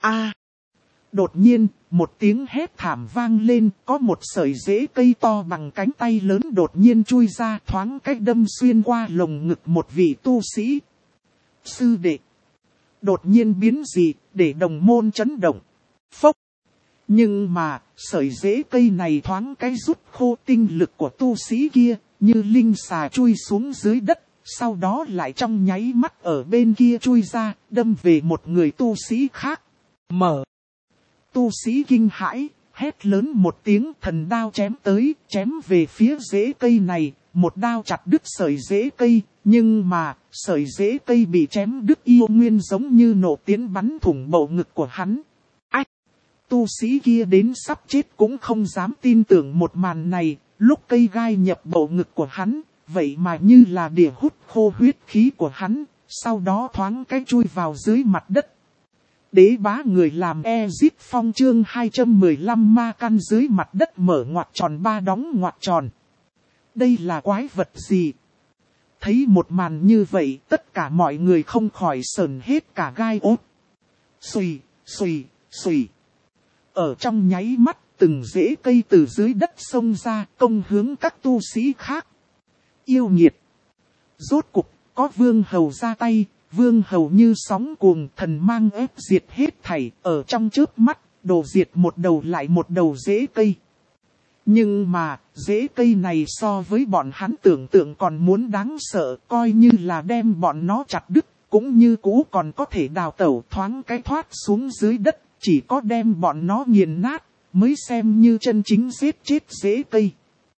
Đột nhiên, một tiếng hét thảm vang lên, có một sợi rễ cây to bằng cánh tay lớn đột nhiên chui ra thoáng cách đâm xuyên qua lồng ngực một vị tu sĩ. Sư đệ. Đột nhiên biến dị, để đồng môn chấn động. Phốc. Nhưng mà, sợi rễ cây này thoáng cái rút khô tinh lực của tu sĩ kia, như linh xà chui xuống dưới đất, sau đó lại trong nháy mắt ở bên kia chui ra, đâm về một người tu sĩ khác. Tu sĩ kinh hãi, hét lớn một tiếng, thần đao chém tới, chém về phía rễ cây này, một đao chặt đứt sợi rễ cây, nhưng mà, sợi rễ cây bị chém đứt yêu nguyên giống như nổ tiến bắn thủng bầu ngực của hắn. Tu sĩ kia đến sắp chết cũng không dám tin tưởng một màn này, lúc cây gai nhập bầu ngực của hắn, vậy mà như là đỉa hút khô huyết khí của hắn, sau đó thoáng cái chui vào dưới mặt đất. Đế bá người làm Ezip Phong chương 215 ma căn dưới mặt đất mở ngoặc tròn 3 đóng ngoặc tròn. Đây là quái vật gì? Thấy một màn như vậy, tất cả mọi người không khỏi sờn hết cả gai ốt. Xùy, xùy, xùy. Ở trong nháy mắt, từng rễ cây từ dưới đất xông ra, công hướng các tu sĩ khác. Yêu nghiệt. Rốt cục, có vương hầu ra tay, vương hầu như sóng cuồng, thần mang ép diệt hết thảy, ở trong chớp mắt, đổ diệt một đầu lại một đầu rễ cây. Nhưng mà, rễ cây này so với bọn hắn tưởng tượng còn muốn đáng sợ, coi như là đem bọn nó chặt đứt, cũng như cũ còn có thể đào tẩu thoáng cái thoát xuống dưới đất, chỉ có đem bọn nó nghiền nát, mới xem như chân chính giết chết rễ cây.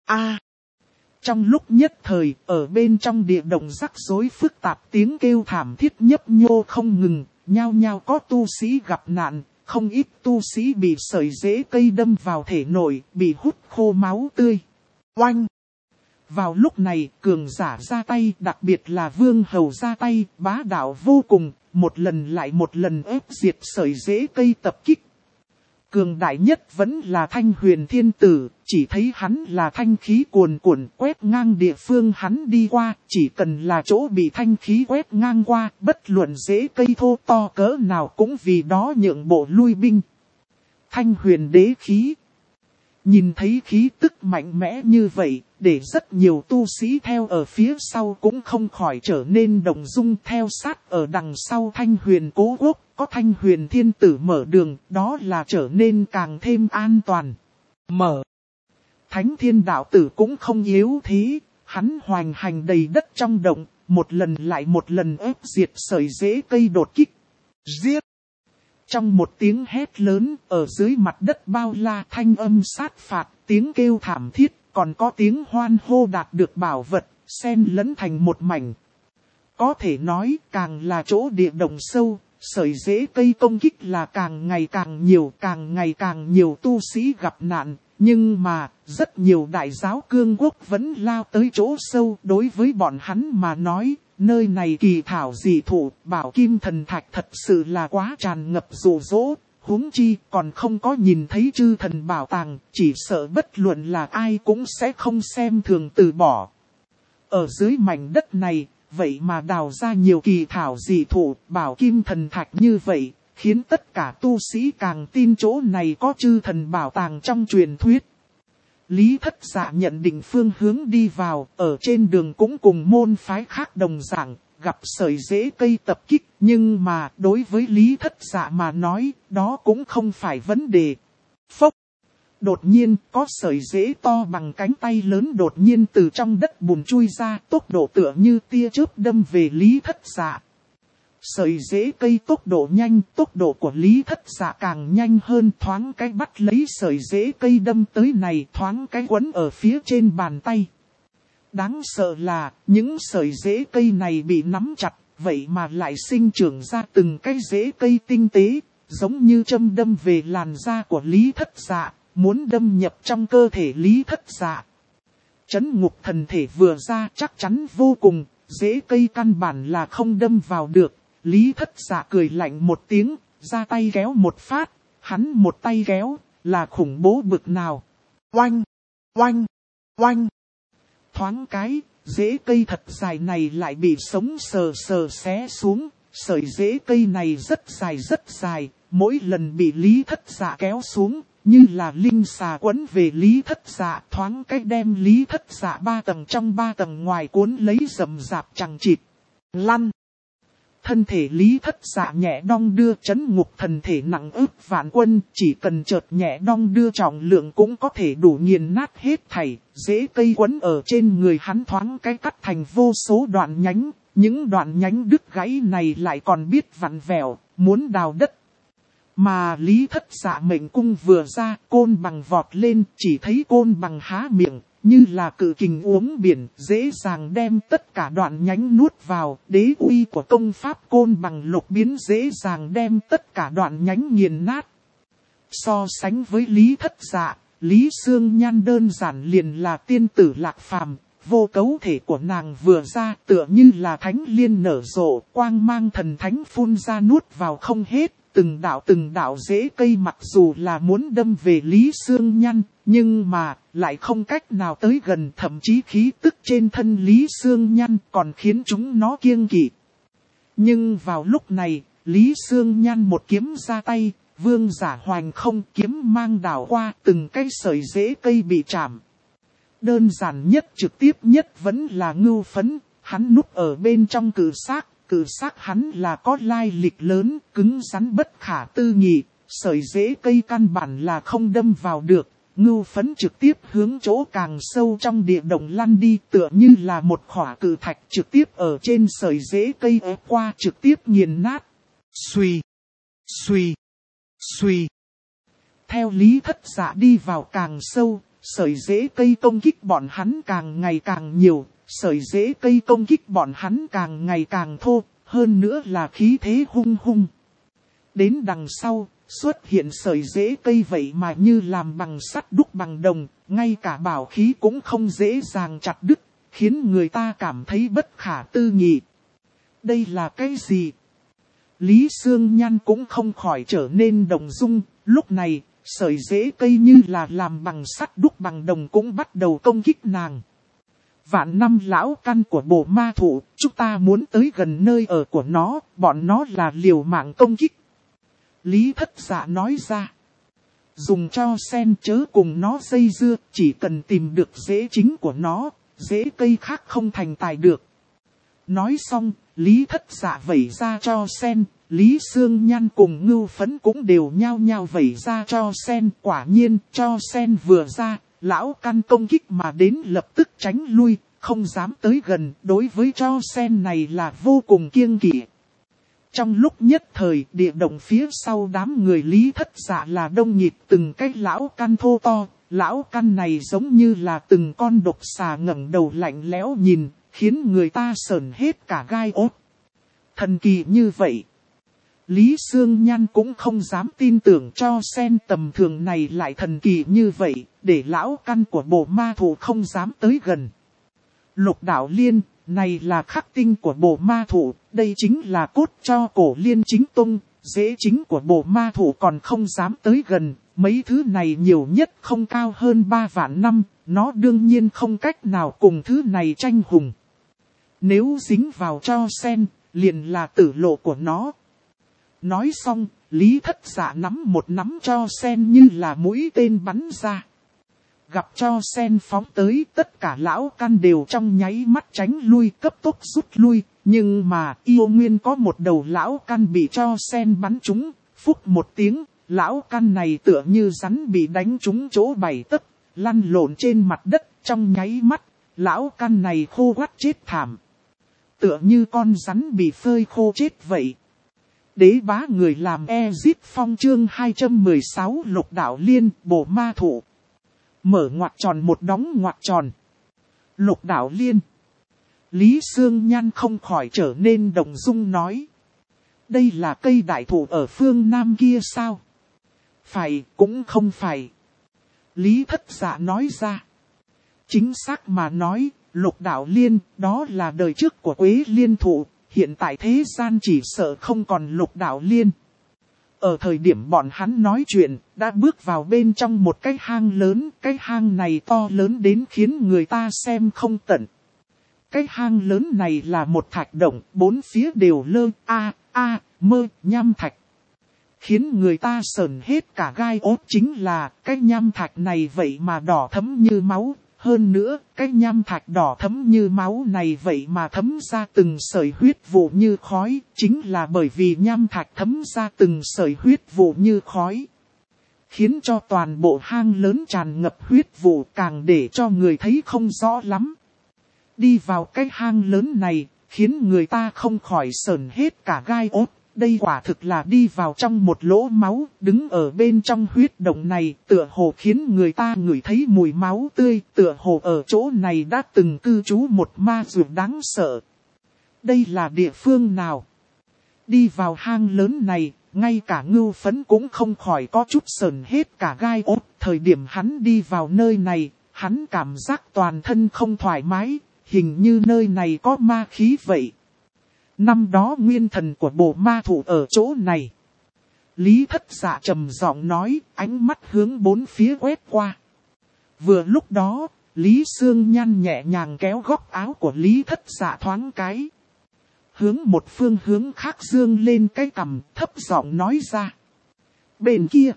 Trong lúc nhất thời, ở bên trong địa động rắc rối phức tạp tiếng kêu thảm thiết nhấp nhô không ngừng, nhao nhao có tu sĩ gặp nạn. Không ít tu sĩ bị sợi rễ cây đâm vào thể nội, bị hút khô máu tươi. Oanh! Vào lúc này, cường giả ra tay, đặc biệt là vương hầu ra tay, bá đạo vô cùng, một lần lại một lần ép diệt sợi rễ cây tập kích. Cường đại nhất vẫn là Thanh Huyền Thiên Tử, chỉ thấy hắn là thanh khí cuồn cuộn quét ngang địa phương hắn đi qua, chỉ cần là chỗ bị thanh khí quét ngang qua, bất luận rễ cây thô to cỡ nào cũng vì đó nhượng bộ lui binh. Thanh Huyền đế khí. Nhìn thấy khí tức mạnh mẽ như vậy, để rất nhiều tu sĩ theo ở phía sau cũng không khỏi trở nên động dung theo sát ở đằng sau Thanh Huyền Cố Quốc, có Thanh Huyền Thiên Tử mở đường, đó là trở nên càng thêm an toàn. Thánh Thiên Đạo Tử cũng không yếu thế, hắn hoành hành đầy đất trong động, một lần lại một lần ép diệt sợi rễ cây đột kích. Giết! Trong một tiếng hét lớn, ở dưới mặt đất bao la thanh âm sát phạt, tiếng kêu thảm thiết, còn có tiếng hoan hô đạt được bảo vật, xen lẫn thành một mảnh. Có thể nói, càng là chỗ địa động sâu, sợi rễ cây công kích là càng ngày càng nhiều tu sĩ gặp nạn. Nhưng mà, rất nhiều đại giáo cương quốc vẫn lao tới chỗ sâu. Đối với bọn hắn mà nói, nơi này kỳ thảo dị thụ, bảo kim thần thạch thật sự là quá tràn ngập rụ rỗ. Huống chi còn không có nhìn thấy chư thần bảo tàng, chỉ sợ bất luận là ai cũng sẽ không xem thường từ bỏ. Ở dưới mảnh đất này, vậy mà đào ra nhiều kỳ thảo dị thụ, bảo kim thần thạch như vậy, khiến tất cả tu sĩ càng tin chỗ này có chư thần bảo tàng trong truyền thuyết. Lý Thất Dạ nhận định phương hướng đi vào, ở trên đường cũng cùng môn phái khác đồng dạng, gặp sợi rễ cây tập kích, nhưng mà đối với Lý Thất Dạ mà nói, đó cũng không phải vấn đề. Phốc! Đột nhiên, có sợi rễ to bằng cánh tay lớn đột nhiên từ trong đất bùn chui ra, tốc độ tựa như tia chớp đâm về Lý Thất Dạ. Sợi rễ cây tốc độ nhanh, tốc độ của Lý Thất Dạ càng nhanh hơn, thoáng cái bắt lấy sợi rễ cây đâm tới này, thoáng cái quấn ở phía trên bàn tay. Đáng sợ là, những sợi rễ cây này bị nắm chặt, vậy mà lại sinh trưởng ra từng cái rễ cây tinh tế, giống như châm đâm về làn da của Lý Thất Dạ, muốn đâm nhập trong cơ thể Lý Thất Dạ. Chấn ngục thần thể vừa ra chắc chắn vô cùng, rễ cây căn bản là không đâm vào được. Lý Thất Dạ cười lạnh một tiếng, ra tay kéo một phát, hắn một tay kéo, là khủng bố bực nào. Oanh! Oanh! Oanh! Thoáng cái, rễ cây thật dài này lại bị sống sờ xé xuống, sợi rễ cây này rất dài, mỗi lần bị Lý Thất Dạ kéo xuống, như là linh xà quấn về Lý Thất Dạ, thoáng cái đem Lý Thất Dạ 3 tầng trong 3 tầng ngoài cuốn lấy rầm rạp chằng chịt. Lăn! Thân thể Lý Thất Dạ nhẹ đong đưa, chấn ngục thần thể nặng ức vạn quân, chỉ cần chợt nhẹ đong đưa trọng lượng cũng có thể đủ nghiền nát hết thảy. Rễ cây quấn ở trên người hắn thoáng cái cắt thành vô số đoạn nhánh, những đoạn nhánh đứt gãy này lại còn biết vặn vẹo, muốn đào đất. Mà Lý Thất Dạ mệnh cung vừa ra, côn bằng vọt lên, chỉ thấy côn bằng há miệng, như là cự kình uống biển, dễ dàng đem tất cả đoạn nhánh nuốt vào. Đế uy của công pháp côn bằng lục biến dễ dàng đem tất cả đoạn nhánh nghiền nát. So sánh với Lý Thất Dạ, Lý Sương Nhan đơn giản liền là tiên tử lạc phàm. Vô cấu thể của nàng vừa ra tựa như là thánh liên nở rộ, quang mang thần thánh phun ra nuốt vào không hết. Từng đạo rễ cây mặc dù là muốn đâm về Lý Sương Nhan, nhưng mà lại không cách nào tới gần, thậm chí khí tức trên thân Lý Sương Nhan còn khiến chúng nó kiêng kỵ. Nhưng vào lúc này, Lý Sương Nhan một kiếm ra tay, vương giả hoành không kiếm mang đảo qua, từng cái sợi rễ cây bị chạm. Đơn giản nhất trực tiếp nhất vẫn là ngưu phấn, hắn núp ở bên trong cự xác. Cự xác hắn là có lai lịch lớn, cứng rắn bất khả tư nghị, sợi rễ cây căn bản là không đâm vào được. Ngưu phấn trực tiếp hướng chỗ càng sâu trong địa động lăn đi, tựa như là một khỏa cự thạch trực tiếp ở trên sợi rễ cây ép qua, trực tiếp nghiền nát. Xuy. Theo Lý Thất Dạ đi vào càng sâu, sợi rễ cây công kích bọn hắn càng ngày càng nhiều. Sợi rễ cây công kích bọn hắn càng ngày càng thô, hơn nữa là khí thế hung hung. Đến đằng sau, xuất hiện sợi rễ cây vậy mà như làm bằng sắt đúc bằng đồng, ngay cả bảo khí cũng không dễ dàng chặt đứt, khiến người ta cảm thấy bất khả tư nghị. Đây là cái gì? Lý Sương Nhan cũng không khỏi trở nên động dung, lúc này, sợi rễ cây như là làm bằng sắt đúc bằng đồng cũng bắt đầu công kích nàng. Vạn năm lão căn của bộ ma thụ, chúng ta muốn tới gần nơi ở của nó, bọn nó là liều mạng công kích. Lý Thất Dạ nói ra. Dùng cho sen chớ cùng nó dây dưa, chỉ cần tìm được rễ chính của nó, rễ cây khác không thành tài được. Nói xong, Lý Thất Dạ vẩy ra cho sen, Lý Sương Nhan cùng Ngưu Phấn cũng đều nhao nhao vẩy ra cho sen. Quả nhiên, cho sen vừa ra, lão căn công kích mà đến lập tức tránh lui, không dám tới gần. Đối với cho sen này là vô cùng kiêng kỵ. Trong lúc nhất thời, địa động phía sau đám người Lý Thất Dạ là đông nghịt từng cái lão căn thô to. Lão căn này giống như là từng con độc xà ngẩng đầu lạnh lẽo nhìn, khiến người ta sởn hết cả gai ốt. Thần kỳ như vậy. Lý Sương Nhan cũng không dám tin tưởng cho sen tầm thường này lại thần kỳ như vậy, để lão căn của bộ ma thụ không dám tới gần. Lục Đạo Liên, này là khắc tinh của bộ ma thụ, đây chính là cốt cho Cổ Liên chính tông, rễ chính của bộ ma thụ còn không dám tới gần, mấy thứ này nhiều nhất không cao hơn 3 vạn năm, nó đương nhiên không cách nào cùng thứ này tranh hùng. Nếu dính vào cho sen, liền là tử lộ của nó. Nói xong, Lý Thất Dạ nắm một nắm cho sen như là mũi tên bắn ra. Gặp cho sen phóng tới, tất cả lão căn đều trong nháy mắt tránh lui, cấp tốc rút lui. Nhưng mà yêu nguyên có một đầu lão căn bị cho sen bắn trúng. Phúc một tiếng, lão căn này tựa như rắn bị đánh trúng chỗ 7 tấc, lăn lộn trên mặt đất. Trong nháy mắt, lão căn này khô quắt chết thảm. Tựa như con rắn bị phơi khô chết vậy. Đế bá người làm Ezip Phong chương 216 Lục Đạo Liên bộ ma thụ. Mở ngoặc tròn một đóng ngoặc tròn. Lục Đạo Liên. Lý Sương Nhan không khỏi trở nên động dung nói. Đây là cây đại thụ ở phương Nam kia sao? Phải, cũng không phải. Lý Thất Dạ nói ra. Chính xác mà nói, Lục Đạo Liên đó là đời trước của Quế Liên thụ. Hiện tại thế gian chỉ sợ không còn Lục Đạo Liên. Ở thời điểm bọn hắn nói chuyện, đã bước vào bên trong một cái hang lớn. Cái hang này to lớn đến khiến người ta xem không tận. Cái hang lớn này là một thạch động, bốn phía đều lơ mơ nham thạch. Khiến người ta sởn hết cả gai ốt chính là cái nham thạch này vậy mà đỏ thẫm như máu. Hơn nữa, cái nham thạch đỏ thẫm như máu này vậy mà thấm ra từng sợi huyết vụ như khói, chính là bởi vì nham thạch thấm ra từng sợi huyết vụ như khói. Khiến cho toàn bộ hang lớn tràn ngập huyết vụ càng để cho người thấy không rõ lắm. Đi vào cái hang lớn này, khiến người ta không khỏi sởn hết cả gai ốt. Đây quả thực là đi vào trong một lỗ máu, đứng ở bên trong huyết động này, tựa hồ khiến người ta ngửi thấy mùi máu tươi, tựa hồ ở chỗ này đã từng cư trú một ma dược đáng sợ. Đây là địa phương nào? Đi vào hang lớn này, ngay cả Ngưu Phấn cũng không khỏi có chút sờn hết cả gai ốt. Thời điểm hắn đi vào nơi này, hắn cảm giác toàn thân không thoải mái, hình như nơi này có ma khí vậy. Năm đó nguyên thần của bộ ma thụ ở chỗ này. Lý Thất Dạ trầm giọng nói, ánh mắt hướng bốn phía quét qua. Vừa lúc đó, Lý Sương Nhan nhẹ nhàng kéo góc áo của Lý Thất Dạ thoáng cái. Hướng một phương hướng khác dương lên cái cằm, thấp giọng nói ra. Bên kia.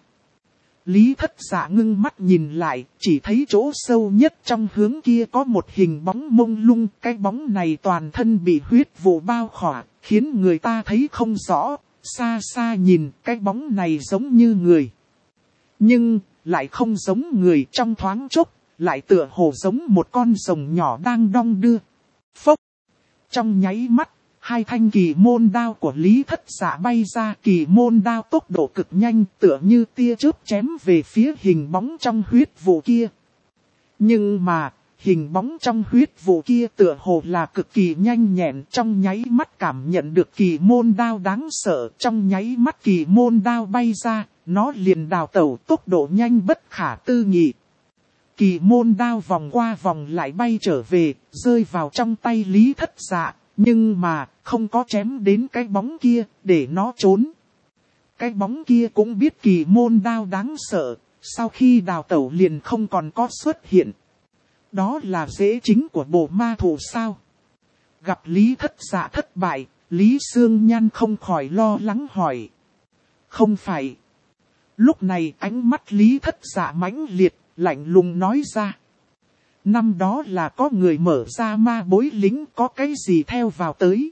Lý Thất Dạ ngưng mắt nhìn lại, chỉ thấy chỗ sâu nhất trong hướng kia có một hình bóng mông lung. Cái bóng này toàn thân bị huyết vụ bao khỏa, khiến người ta thấy không rõ. Xa xa nhìn, cái bóng này giống như người. Nhưng, lại không giống người trong thoáng chốc, lại tựa hồ giống một con rồng nhỏ đang đong đưa. Phốc! Trong nháy mắt, hai thanh kỳ môn đao của Lý Thất Dạ bay ra, kỳ môn đao tốc độ cực nhanh tựa như tia chớp chém về phía hình bóng trong huyết vụ kia. Nhưng mà, hình bóng trong huyết vụ kia tựa hồ là cực kỳ nhanh nhẹn, trong nháy mắt cảm nhận được kỳ môn đao đáng sợ, trong nháy mắt kỳ môn đao bay ra, nó liền đào tẩu tốc độ nhanh bất khả tư nghị. Kỳ môn đao vòng qua vòng lại bay trở về, rơi vào trong tay Lý Thất Dạ. Nhưng mà, không có chém đến cái bóng kia, để nó trốn. Cái bóng kia cũng biết kỳ môn đao đáng sợ, sau khi đào tẩu liền không còn có xuất hiện. Đó là rễ chính của bộ ma thụ sao? Gặp Lý Thất Dạ thất bại, Lý Sương Nhan không khỏi lo lắng hỏi. Không phải. Lúc này ánh mắt Lý Thất Dạ mãnh liệt, lạnh lùng nói ra. Năm đó là có người mở ra ma bối lính, có cái gì theo vào tới.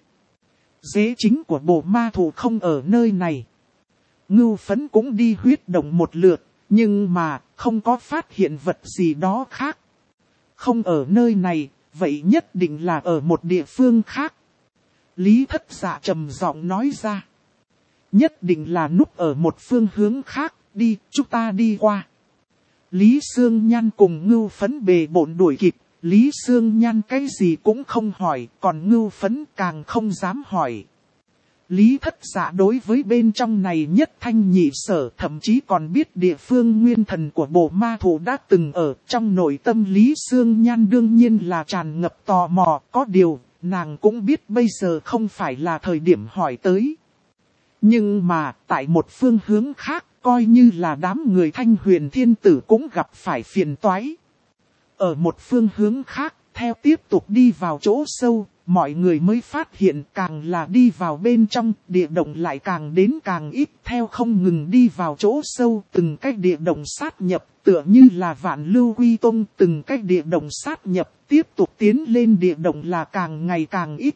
Dế chính của bộ ma thủ không ở nơi này. Ngưu Phấn cũng đi huyết động một lượt, nhưng mà không có phát hiện vật gì đó khác. Không ở nơi này, vậy nhất định là ở một địa phương khác. Lý Thất Dạ trầm giọng nói ra. Nhất định là núp ở một phương hướng khác, đi, chúng ta đi qua. Lý Sương Nhan cùng Ngưu Phấn bề bộn đuổi kịp, Lý Sương Nhan cái gì cũng không hỏi, còn Ngưu Phấn càng không dám hỏi. Lý Thất Dạ đối với bên trong này nhất thanh nhị sở, thậm chí còn biết địa phương nguyên thần của bộ ma thủ đã từng ở. Trong nội tâm Lý Sương Nhan đương nhiên là tràn ngập tò mò, có điều, nàng cũng biết bây giờ không phải là thời điểm hỏi tới. Nhưng mà, tại một phương hướng khác, coi như là đám người Thanh Huyền Thiên Tử cũng gặp phải phiền toái. Ở một phương hướng khác, theo tiếp tục đi vào chỗ sâu, mọi người mới phát hiện càng là đi vào bên trong, địa động lại càng đến càng ít, theo không ngừng đi vào chỗ sâu, từng cái địa động sát nhập, tựa như là Vạn Lưu Quy Tông, từng cái địa động sát nhập, tiếp tục tiến lên địa động là càng ngày càng ít.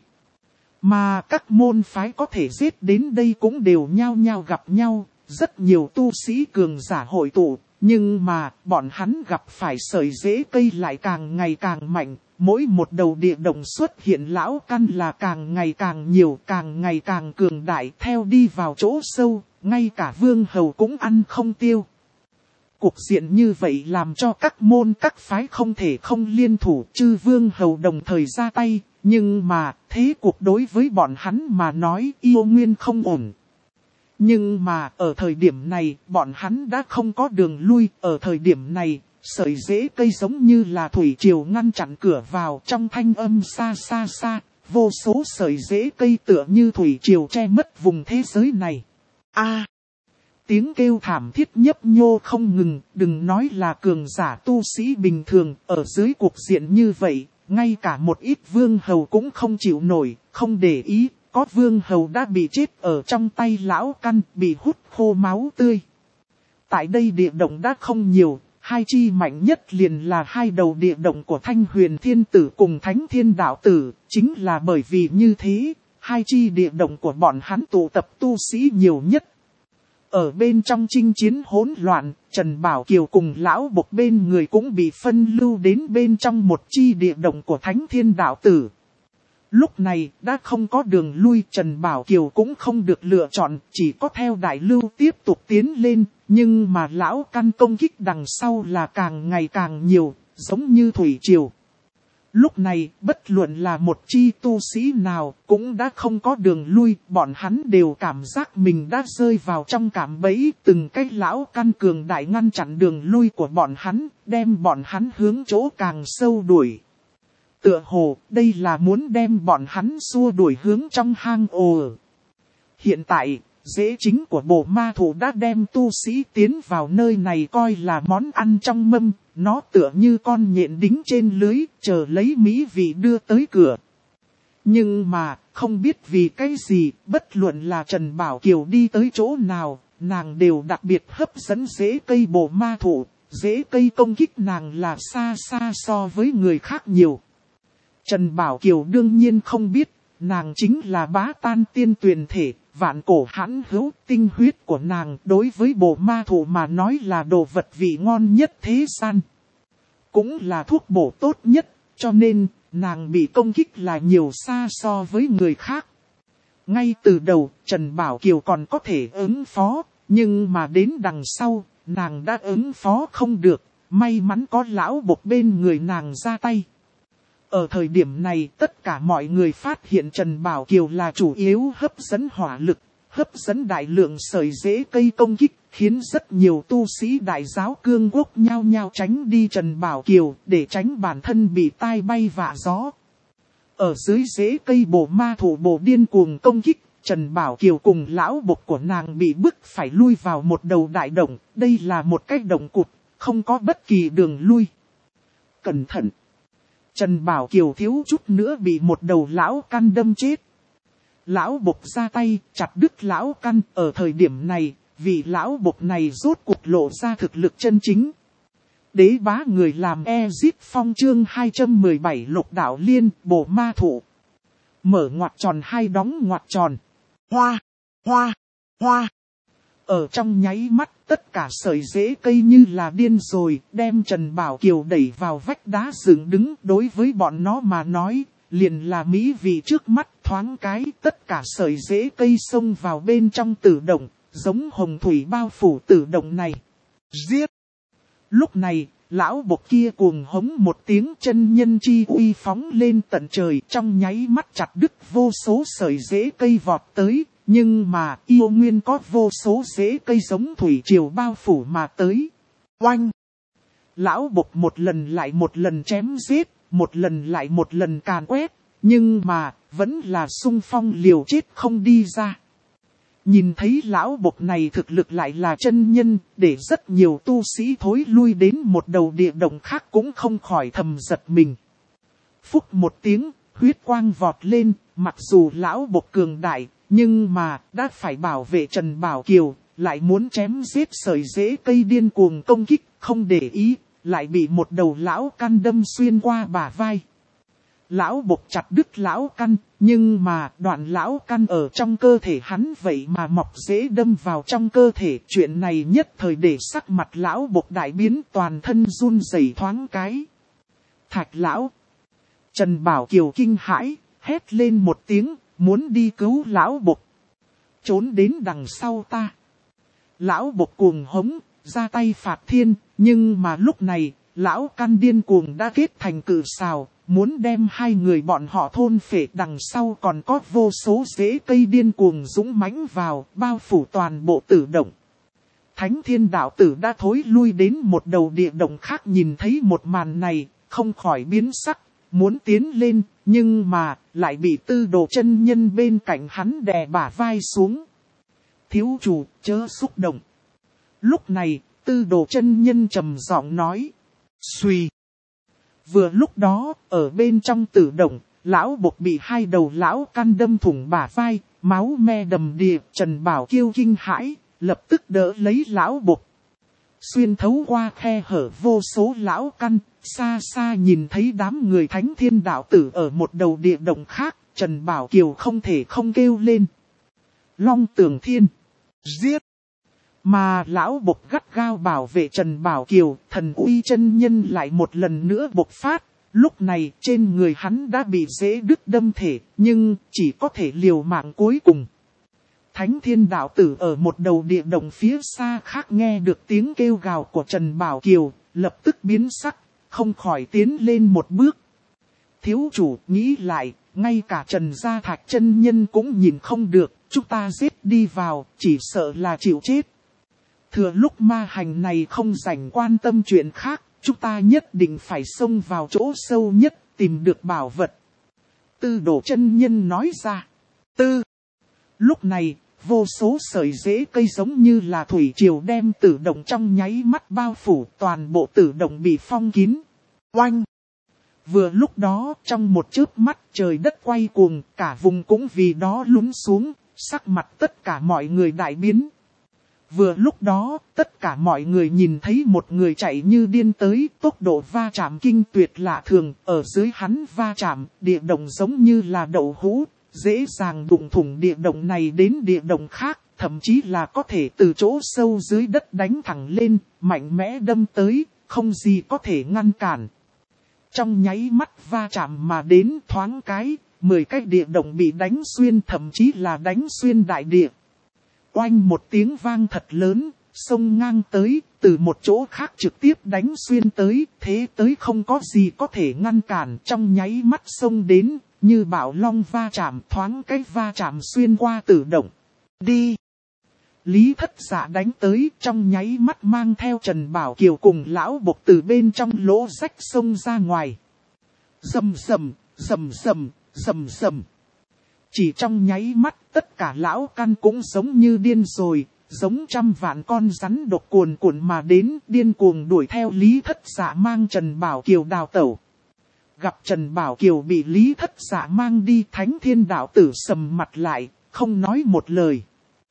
Mà các môn phái có thể giết đến đây cũng đều nhao nhao gặp nhau, rất nhiều tu sĩ cường giả hội tụ, nhưng mà bọn hắn gặp phải sợi rễ cây lại càng ngày càng mạnh, mỗi một đầu địa động xuất hiện lão căn là càng ngày càng nhiều, càng ngày càng cường đại, theo đi vào chỗ sâu, ngay cả vương hầu cũng ăn không tiêu. Cục diện như vậy làm cho các môn các phái không thể không liên thủ, chư vương hầu đồng thời ra tay, nhưng mà thế cuộc đối với bọn hắn mà nói yêu nguyên không ổn. Nhưng mà ở thời điểm này bọn hắn đã không có đường lui, ở thời điểm này sợi rễ cây giống như là thủy triều ngăn chặn cửa vào, trong thanh âm xa xa xa, vô số sợi rễ cây tựa như thủy triều che mất vùng thế giới này. Tiếng kêu thảm thiết nhấp nhô không ngừng, đừng nói là cường giả tu sĩ bình thường, ở dưới cuộc diện như vậy, ngay cả một ít vương hầu cũng không chịu nổi, không để ý, có vương hầu đã bị chết ở trong tay lão căn, bị hút khô máu tươi. Tại đây địa động đã không nhiều, hai chi mạnh nhất liền là hai đầu địa động của Thanh Huyền Thiên Tử cùng Thánh Thiên Đạo Tử, chính là bởi vì như thế, hai chi địa động của bọn hắn tụ tập tu sĩ nhiều nhất. Ở bên trong chinh chiến hỗn loạn, Trần Bảo Kiều cùng lão bộc bên người cũng bị phân lưu đến bên trong một chi địa động của Thánh Thiên Đạo Tử. Lúc này đã không có đường lui, Trần Bảo Kiều cũng không được lựa chọn, chỉ có theo đại lưu tiếp tục tiến lên, nhưng mà lão căn công kích đằng sau là càng ngày càng nhiều, giống như thủy triều. Lúc này, bất luận là một chi tu sĩ nào, cũng đã không có đường lui, bọn hắn đều cảm giác mình đã rơi vào trong cạm bẫy, từng cái lão căn cường đại ngăn chặn đường lui của bọn hắn, đem bọn hắn hướng chỗ càng sâu đuổi. Tựa hồ, đây là muốn đem bọn hắn xua đuổi hướng trong hang ổ. Hiện tại, rễ chính của bộ ma thủ đã đem tu sĩ tiến vào nơi này coi là món ăn trong mâm, nó tựa như con nhện đính trên lưới, chờ lấy mỹ vị đưa tới cửa. Nhưng mà, không biết vì cái gì, bất luận là Trần Bảo Kiều đi tới chỗ nào, nàng đều đặc biệt hấp dẫn rễ cây bộ ma thủ, rễ cây công kích nàng là xa xa so với người khác nhiều. Trần Bảo Kiều đương nhiên không biết, nàng chính là bá tan tiên tuyền thể, vạn cổ hãn hữu, tinh huyết của nàng đối với bộ ma thủ mà nói là đồ vật vị ngon nhất thế gian. Cũng là thuốc bổ tốt nhất, cho nên nàng bị công kích là nhiều xa so với người khác. Ngay từ đầu, Trần Bảo Kiều còn có thể ứng phó, nhưng mà đến đằng sau, nàng đã ứng phó không được, may mắn có lão bộc bên người nàng ra tay. Ở thời điểm này tất cả mọi người phát hiện Trần Bảo Kiều là chủ yếu hấp dẫn hỏa lực, hấp dẫn đại lượng sợi rễ cây công kích, khiến rất nhiều tu sĩ đại giáo cương quốc nhao nhao tránh đi Trần Bảo Kiều để tránh bản thân bị tai bay vạ gió. Ở dưới rễ cây bộ ma thủ bộ điên cuồng công kích, Trần Bảo Kiều cùng lão bộc của nàng bị bức phải lui vào một đầu đại động, đây là một cái động cụt, không có bất kỳ đường lui. Cẩn thận! Trần Bảo Kiều thiếu chút nữa bị một đầu lão căn đâm chết. Lão bộc ra tay, chặt đứt lão căn, ở thời điểm này, vị lão bộc này rốt cuộc lộ ra thực lực chân chính. Đế bá người làm Ezip Phong chương 217 lục đạo liên bổ ma thụ. Mở ngoặc tròn hai đóng ngoặc tròn. Hoa, hoa, hoa. Ở trong nháy mắt tất cả sợi rễ cây như là điên rồi, đem Trần Bảo Kiều đẩy vào vách đá dựng đứng. Đối với bọn nó mà nói, liền là mỹ vị trước mắt thoáng cái tất cả sợi rễ cây xông vào bên trong tử động, giống hồng thủy bao phủ tử động này. Giết! Lúc này, lão bộc kia cuồng hống một tiếng, chân nhân chi uy phóng lên tận trời, trong nháy mắt chặt đứt vô số sợi rễ cây vọt tới, nhưng mà yêu nguyên có vô số rễ cây giống thủy triều bao phủ mà tới. Oanh! Lão bộc một lần lại một lần chém giết, một lần lại một lần càn quét, nhưng mà vẫn là xung phong liều chết không đi ra. Nhìn thấy lão bộc này thực lực lại là chân nhân, để rất nhiều tu sĩ thối lui đến một đầu địa động khác cũng không khỏi thầm giật mình. Phúc một tiếng, huyết quang vọt lên, mặc dù lão bộc cường đại, nhưng mà đã phải bảo vệ Trần Bảo Kiều, lại muốn chém giết sợi rễ cây điên cuồng công kích, không để ý, lại bị một đầu lão căn đâm xuyên qua bả vai. Lão bộc chặt đứt lão căn, nhưng mà đoạn lão căn ở trong cơ thể hắn vậy mà mọc rễ đâm vào trong cơ thể. Chuyện này nhất thời để sắc mặt lão bộc đại biến, toàn thân run rẩy thoáng cái. Thạch lão! Trần Bảo Kiều kinh hãi, hét lên một tiếng, muốn đi cứu lão bộc. Trốn đến đằng sau ta. Lão bộc cuồng hống, ra tay phạt thiên, nhưng mà lúc này, lão căn điên cuồng đã kết thành cự sào. Muốn đem hai người bọn họ thôn phệ, đằng sau còn có vô số rễ cây điên cuồng dũng mãnh vào, bao phủ toàn bộ tử động. Thánh Thiên đạo tử đã thối lui đến một đầu địa động khác, nhìn thấy một màn này, không khỏi biến sắc, muốn tiến lên, nhưng mà lại bị Tư Đồ chân nhân bên cạnh hắn đè bả vai xuống. Thiếu chủ, chớ xúc động. Lúc này, Tư Đồ chân nhân trầm giọng nói. Suy. Vừa lúc đó, ở bên trong tử động, lão bộc bị hai đầu lão căn đâm thủng bả vai, máu me đầm đìa. Trần Bảo Kiêu kinh hãi, lập tức đỡ lấy lão bộc. Xuyên thấu qua khe hở vô số lão căn, xa xa nhìn thấy đám người Thánh Thiên đạo tử ở một đầu địa động khác, Trần Bảo Kiều không thể không kêu lên. Long Tường Thiên, giết! Mà lão bộc gắt gao bảo vệ Trần Bảo Kiều, thần uy chân nhân lại một lần nữa bộc phát. Lúc này trên người hắn đã bị rễ đứt đâm thể, nhưng chỉ có thể liều mạng cuối cùng. Thánh Thiên đạo tử ở một đầu địa động phía xa khác nghe được tiếng kêu gào của Trần Bảo Kiều, lập tức biến sắc, không khỏi tiến lên một bước. Thiếu chủ nghĩ lại, ngay cả Trần Gia Thạch chân nhân cũng nhìn không được, chúng ta giết đi vào, chỉ sợ là chịu chết. Thừa lúc ma hành này không rảnh quan tâm chuyện khác, chúng ta nhất định phải xông vào chỗ sâu nhất, tìm được bảo vật. Tư Đồ chân nhân nói ra. Lúc này, vô số sợi rễ cây giống như là thủy triều đem tử động trong nháy mắt bao phủ, toàn bộ tử động bị phong kín. Oanh! Vừa lúc đó, trong một chớp mắt trời đất quay cuồng, cả vùng cũng vì đó lún xuống, sắc mặt tất cả mọi người đại biến. Vừa lúc đó, tất cả mọi người nhìn thấy một người chạy như điên tới, tốc độ va chạm kinh tuyệt lạ thường, ở dưới hắn va chạm, địa động giống như là đậu hũ, dễ dàng đụng thủng địa động này đến địa động khác, thậm chí là có thể từ chỗ sâu dưới đất đánh thẳng lên, mạnh mẽ đâm tới, không gì có thể ngăn cản. Trong nháy mắt va chạm mà đến thoáng cái, 10 cái địa động bị đánh xuyên, thậm chí là đánh xuyên đại địa. Oanh một tiếng vang thật lớn, xông ngang tới, từ một chỗ khác trực tiếp đánh xuyên tới, thế tới không có gì có thể ngăn cản, trong nháy mắt xông đến, như bão long va chạm, thoáng cái va chạm xuyên qua tử động. Đi! Lý Thất Dạ đánh tới, trong nháy mắt mang theo Trần Bảo Kiều cùng lão bộc từ bên trong lỗ rách xông ra ngoài. Rầm rầm, rầm rầm, rầm rầm. Chỉ trong nháy mắt, tất cả lão căn cũng giống như điên rồi, giống trăm vạn con rắn độc cuồn cuộn mà đến, điên cuồng đuổi theo Lý Thất Dạ mang Trần Bảo Kiều đào tẩu. Gặp Trần Bảo Kiều bị Lý Thất Dạ mang đi, Thánh Thiên đạo tử sầm mặt lại, không nói một lời.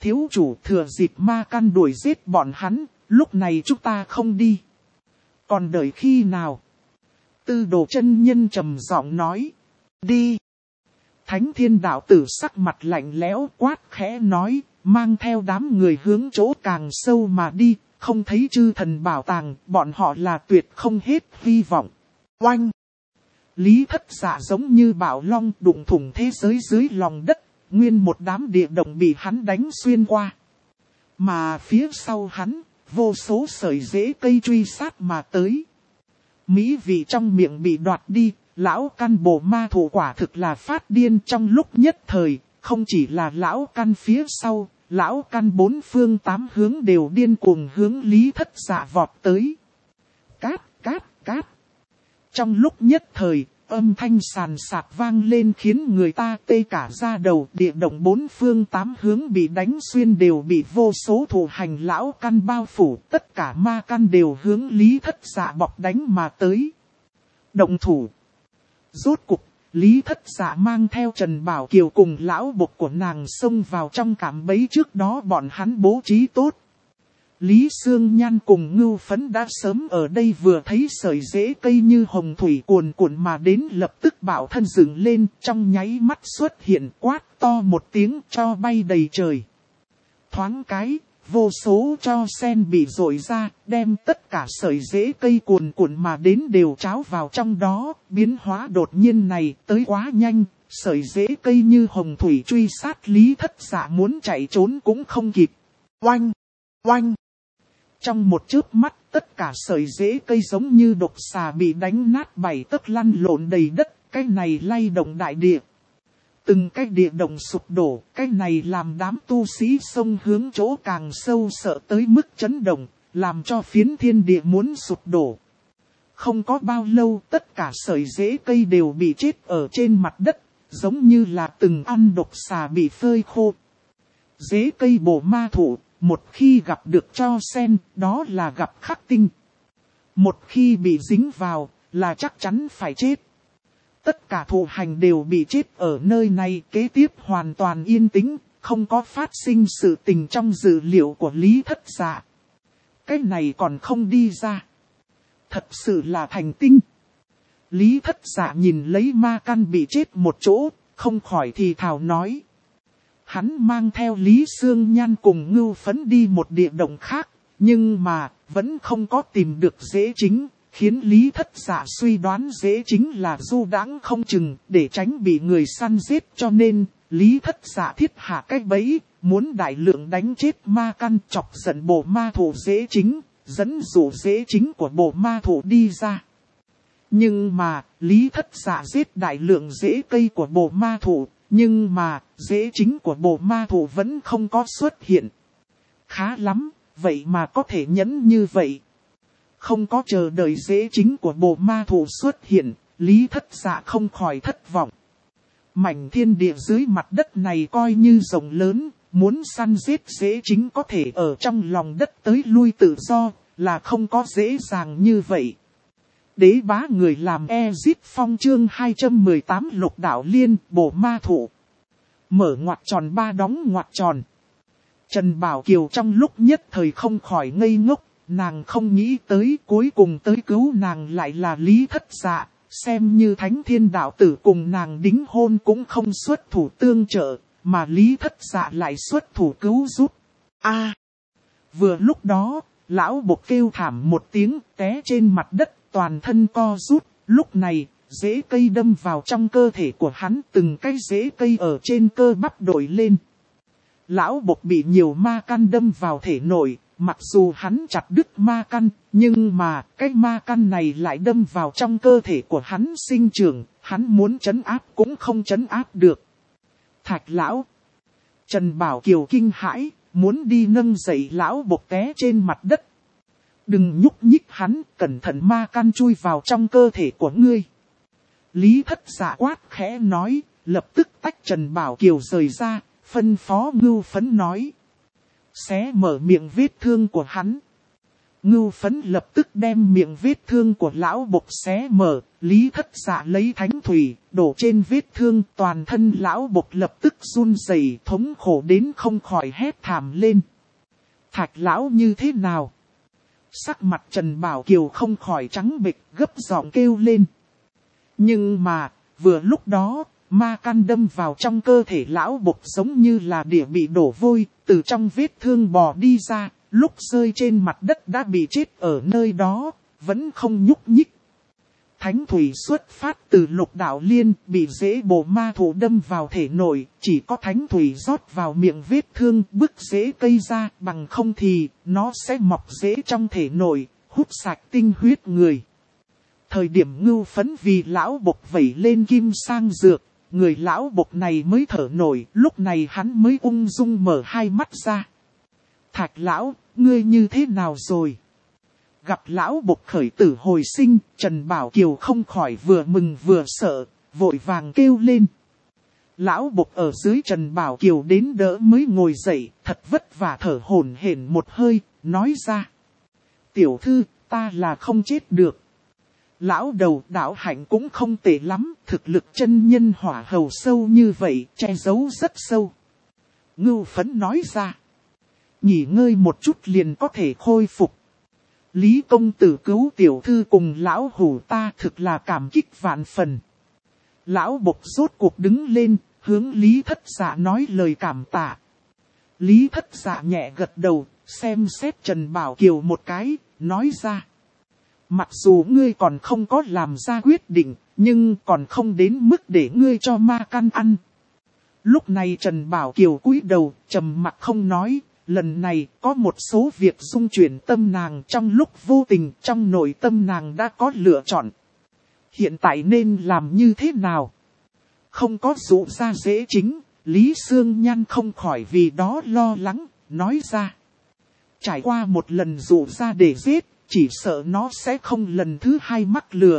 thiếu chủ thừa dịp ma căn đuổi giết bọn hắn, lúc này chúng ta không đi. Còn đợi khi nào? Tư Đồ chân nhân trầm giọng nói. Đi. Thánh Thiên đạo tử sắc mặt lạnh lẽo quát khẽ nói, mang theo đám người hướng chỗ càng sâu mà đi, không thấy chư thần bảo tàng, bọn họ là tuyệt không hết hy vọng. Oanh! Lý Thất Dạ giống như bạo long đụng thủng thế giới dưới lòng đất, nguyên một đám địa động bị hắn đánh xuyên qua. Mà phía sau hắn, vô số sợi rễ cây truy sát mà tới. Mỹ vị trong miệng bị đoạt đi, lão căn bộ ma thủ quả thực là phát điên trong lúc nhất thời, không chỉ là lão căn phía sau, lão căn bốn phương tám hướng đều điên cuồng hướng Lý Thất Dạ vọt tới. Cát, cát, cát. Trong lúc nhất thời, âm thanh sàn sạt vang lên khiến người ta tê cả da đầu. Địa động bốn phương tám hướng bị đánh xuyên đều bị vô số thủ hành lão căn bao phủ. Tất cả ma căn đều hướng Lý Thất Dạ bọc đánh mà tới. Động thủ. Rốt cục, Lý Thất Dạ mang theo Trần Bảo Kiều cùng lão bộc của nàng xông vào trong cạm bẫy trước đó bọn hắn bố trí tốt. Lý Sương Nhan cùng Ngưu Phấn đã sớm ở đây vừa thấy sợi rễ cây như hồng thủy cuồn cuộn mà đến lập tức bạo thân dựng lên trong nháy mắt xuất hiện quát to một tiếng cho bay đầy trời. Thoáng cái, vô số cho sen bị rội ra, đem tất cả sợi rễ cây cuồn cuộn mà đến đều tráo vào trong đó, biến hóa đột nhiên này tới quá nhanh, sợi rễ cây như hồng thủy truy sát Lý Thất Dạ muốn chạy trốn cũng không kịp. Oanh! Oanh! Trong một chớp mắt, tất cả sợi rễ cây giống như độc xà bị đánh nát bảy tấc lăn lộn đầy đất, cái này lay động đại địa. Từng cái địa động sụp đổ, cái này làm đám tu sĩ xông hướng chỗ càng sâu sợ tới mức chấn động, làm cho phiến thiên địa muốn sụp đổ. Không có bao lâu, tất cả sợi rễ cây đều bị chết ở trên mặt đất, giống như là từng ăn độc xà bị phơi khô. Rễ cây bổ ma thụ. Một khi gặp được tro sen, đó là gặp khắc tinh. Một khi bị dính vào, là chắc chắn phải chết. Tất cả thụ hành đều bị chết ở nơi này, kế tiếp hoàn toàn yên tĩnh, không có phát sinh sự tình trong dữ liệu của Lý Thất Dạ. Cái này còn không đi ra. Thật sự là thành tinh. Lý Thất Dạ nhìn lấy ma căn bị chết một chỗ, không khỏi thì thào nói. Hắn mang theo Lý Sương Nhan cùng Ngưu Phấn đi một địa động khác, nhưng mà vẫn không có tìm được rễ chính, khiến Lý Thất Dạ suy đoán rễ chính là du đãng không chừng, để tránh bị người săn giết cho nên Lý Thất Dạ thiết hạ cái bẫy, muốn đại lượng đánh chết ma căn chọc giận bộ ma thủ rễ chính, dẫn dụ rễ chính của bộ ma thủ đi ra. Nhưng mà Lý Thất Dạ giết đại lượng rễ cây của bộ ma thủ. Nhưng mà, rễ chính của bộ ma thủ vẫn không có xuất hiện. Khá lắm, vậy mà có thể nhẫn như vậy. Không có chờ đợi rễ chính của bộ ma thủ xuất hiện, Lý Thất Dạ không khỏi thất vọng. Mảnh thiên địa dưới mặt đất này coi như rộng lớn, muốn săn giết rễ chính có thể ở trong lòng đất tới lui tự do, là không có dễ dàng như vậy. Đế bá người làm Ezip Phong chương 218 lục đạo liên bổ ma thủ. Mở ngoặc tròn ba đóng ngoặc tròn. Trần Bảo Kiều trong lúc nhất thời không khỏi ngây ngốc, nàng không nghĩ tới cuối cùng tới cứu nàng lại là Lý Thất Dạ, xem như Thánh Thiên đạo tử cùng nàng đính hôn cũng không xuất thủ tương trợ, mà Lý Thất Dạ lại xuất thủ cứu giúp. Vừa lúc đó, lão bộc kêu thảm một tiếng té trên mặt đất. Toàn thân co rút, lúc này, rễ cây đâm vào trong cơ thể của hắn từng cái rễ cây ở trên cơ bắp đổi lên. Lão bộc bị nhiều ma căn đâm vào thể nội, mặc dù hắn chặt đứt ma căn, nhưng mà cái ma căn này lại đâm vào trong cơ thể của hắn sinh trưởng, hắn muốn trấn áp cũng không trấn áp được. Thạch lão, Trần Bảo Kiều kinh hãi, muốn đi nâng dậy lão bộc té trên mặt đất. Đừng nhúc nhích hắn, cẩn thận ma căn chui vào trong cơ thể của ngươi. Lý Thất Dạ quát khẽ nói, lập tức tách Trần Bảo Kiều rời ra, phân phó Ngưu Phấn nói. Xé mở miệng vết thương của hắn. Ngưu Phấn lập tức đem miệng vết thương của lão bộc xé mở, Lý Thất Dạ lấy thánh thủy, đổ trên vết thương, toàn thân lão bộc lập tức run rẩy, thống khổ đến không khỏi hét thảm lên. Thạch lão như thế nào? Sắc mặt Trần Bảo Kiều không khỏi trắng bệch, gấp giọng kêu lên. Nhưng mà, vừa lúc đó, ma căn đâm vào trong cơ thể lão bộc giống như là đĩa bị đổ vôi, từ trong vết thương bò đi ra, lúc rơi trên mặt đất đã bị chết ở nơi đó, vẫn không nhúc nhích. Thánh thủy xuất phát từ Lục Đạo Liên, bị rễ bồ ma thủ đâm vào thể nội, chỉ có thánh thủy rót vào miệng vết thương, bứt rễ cây ra, bằng không thì nó sẽ mọc rễ trong thể nội, hút sạch tinh huyết người. Thời điểm Ngưu Phấn vì lão bộc vẩy lên kim sang dược, người lão bộc này mới thở nổi, lúc này hắn mới ung dung mở hai mắt ra. Thạch lão, ngươi như thế nào rồi? Gặp lão bộc khởi tử hồi sinh, Trần Bảo Kiều không khỏi vừa mừng vừa sợ, vội vàng kêu lên. Lão bộc ở dưới Trần Bảo Kiều đến đỡ mới ngồi dậy, thật vất vả thở hổn hển một hơi, nói ra. Tiểu thư, ta là không chết được. Lão đầu đạo hạnh cũng không tệ lắm, thực lực chân nhân hỏa hầu sâu như vậy, che giấu rất sâu. Ngưu Phấn nói ra. Nghỉ ngơi một chút liền có thể khôi phục. Lý công tử cứu tiểu thư cùng lão hủ ta thực là cảm kích vạn phần. Lão bộc rốt cuộc đứng lên, hướng Lý Thất Dạ nói lời cảm tạ. Lý Thất Dạ nhẹ gật đầu, xem xét Trần Bảo Kiều một cái, nói ra. Mặc dù ngươi còn không có làm ra quyết định, nhưng còn không đến mức để ngươi cho ma căn ăn. Lúc này Trần Bảo Kiều cúi đầu, trầm mặc không nói. Lần này có một số việc xung chuyển tâm nàng, trong lúc vô tình trong nội tâm nàng đã có lựa chọn. Hiện tại nên làm như thế nào? Không có dụ ra dễ chính, Lý Sương Nhan không khỏi vì đó lo lắng, nói ra. Trải qua một lần dụ ra để giết, chỉ sợ nó sẽ không lần thứ hai mắc lừa.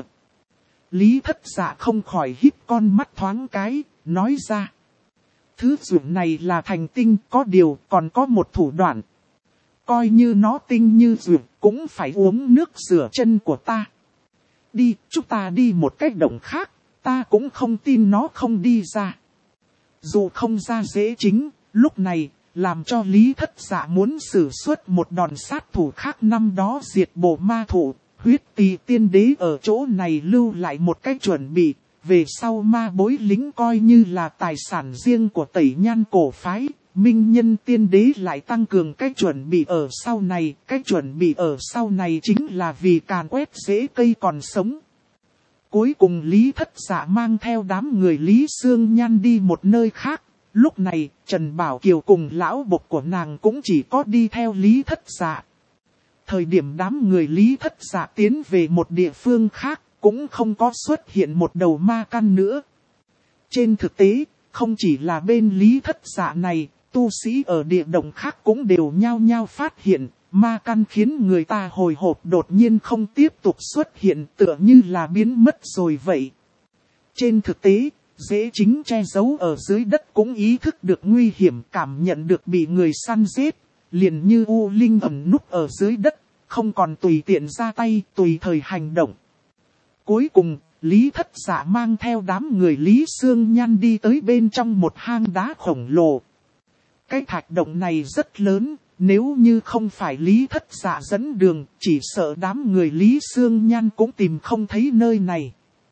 Lý Thất Dạ không khỏi híp con mắt thoáng cái, nói ra. Thứ dụng này là thành tinh, có điều còn có một thủ đoạn. Coi như nó tinh như dụng, cũng phải uống nước rửa chân của ta. Đi, chúng ta đi một cách động khác, ta cũng không tin nó không đi ra. Dù không ra dễ chính, lúc này, làm cho Lý Thất Dạ muốn sử xuất một đòn sát thủ khác năm đó diệt bộ ma thủ, huyết tỳ tiên đế ở chỗ này lưu lại một cách chuẩn bị. Về sau ma bối lính coi như là tài sản riêng của Tẩy Nhan cổ phái, Minh Nhân tiên đế lại tăng cường cách chuẩn bị ở sau này. Cách chuẩn bị ở sau này chính là vì càn quét rễ cây còn sống. Cuối cùng Lý Thất Dạ mang theo đám người Lý Sương Nhan đi một nơi khác. Lúc này Trần Bảo Kiều cùng lão bộc của nàng cũng chỉ có đi theo Lý Thất Dạ. Thời điểm đám người Lý Thất Dạ tiến về một địa phương khác, cũng không có xuất hiện một đầu ma căn nữa. Trên thực tế, không chỉ là bên Lý Thất Dạ này, tu sĩ ở địa động khác cũng đều nhao nhao phát hiện, ma căn khiến người ta hồi hộp đột nhiên không tiếp tục xuất hiện, tựa như là biến mất rồi vậy. Trên thực tế, dễ chính che giấu ở dưới đất cũng ý thức được nguy hiểm, cảm nhận được bị người săn giết, liền như U Linh ẩn núp ở dưới đất, không còn tùy tiện ra tay, tùy thời hành động. Cuối cùng, Lý Thất Dạ mang theo đám người Lý Sương Nhan đi tới bên trong một hang đá khổng lồ. Cái thạch động này rất lớn, nếu như không phải Lý Thất Dạ dẫn đường, chỉ sợ đám người Lý Sương Nhan cũng tìm không thấy nơi này.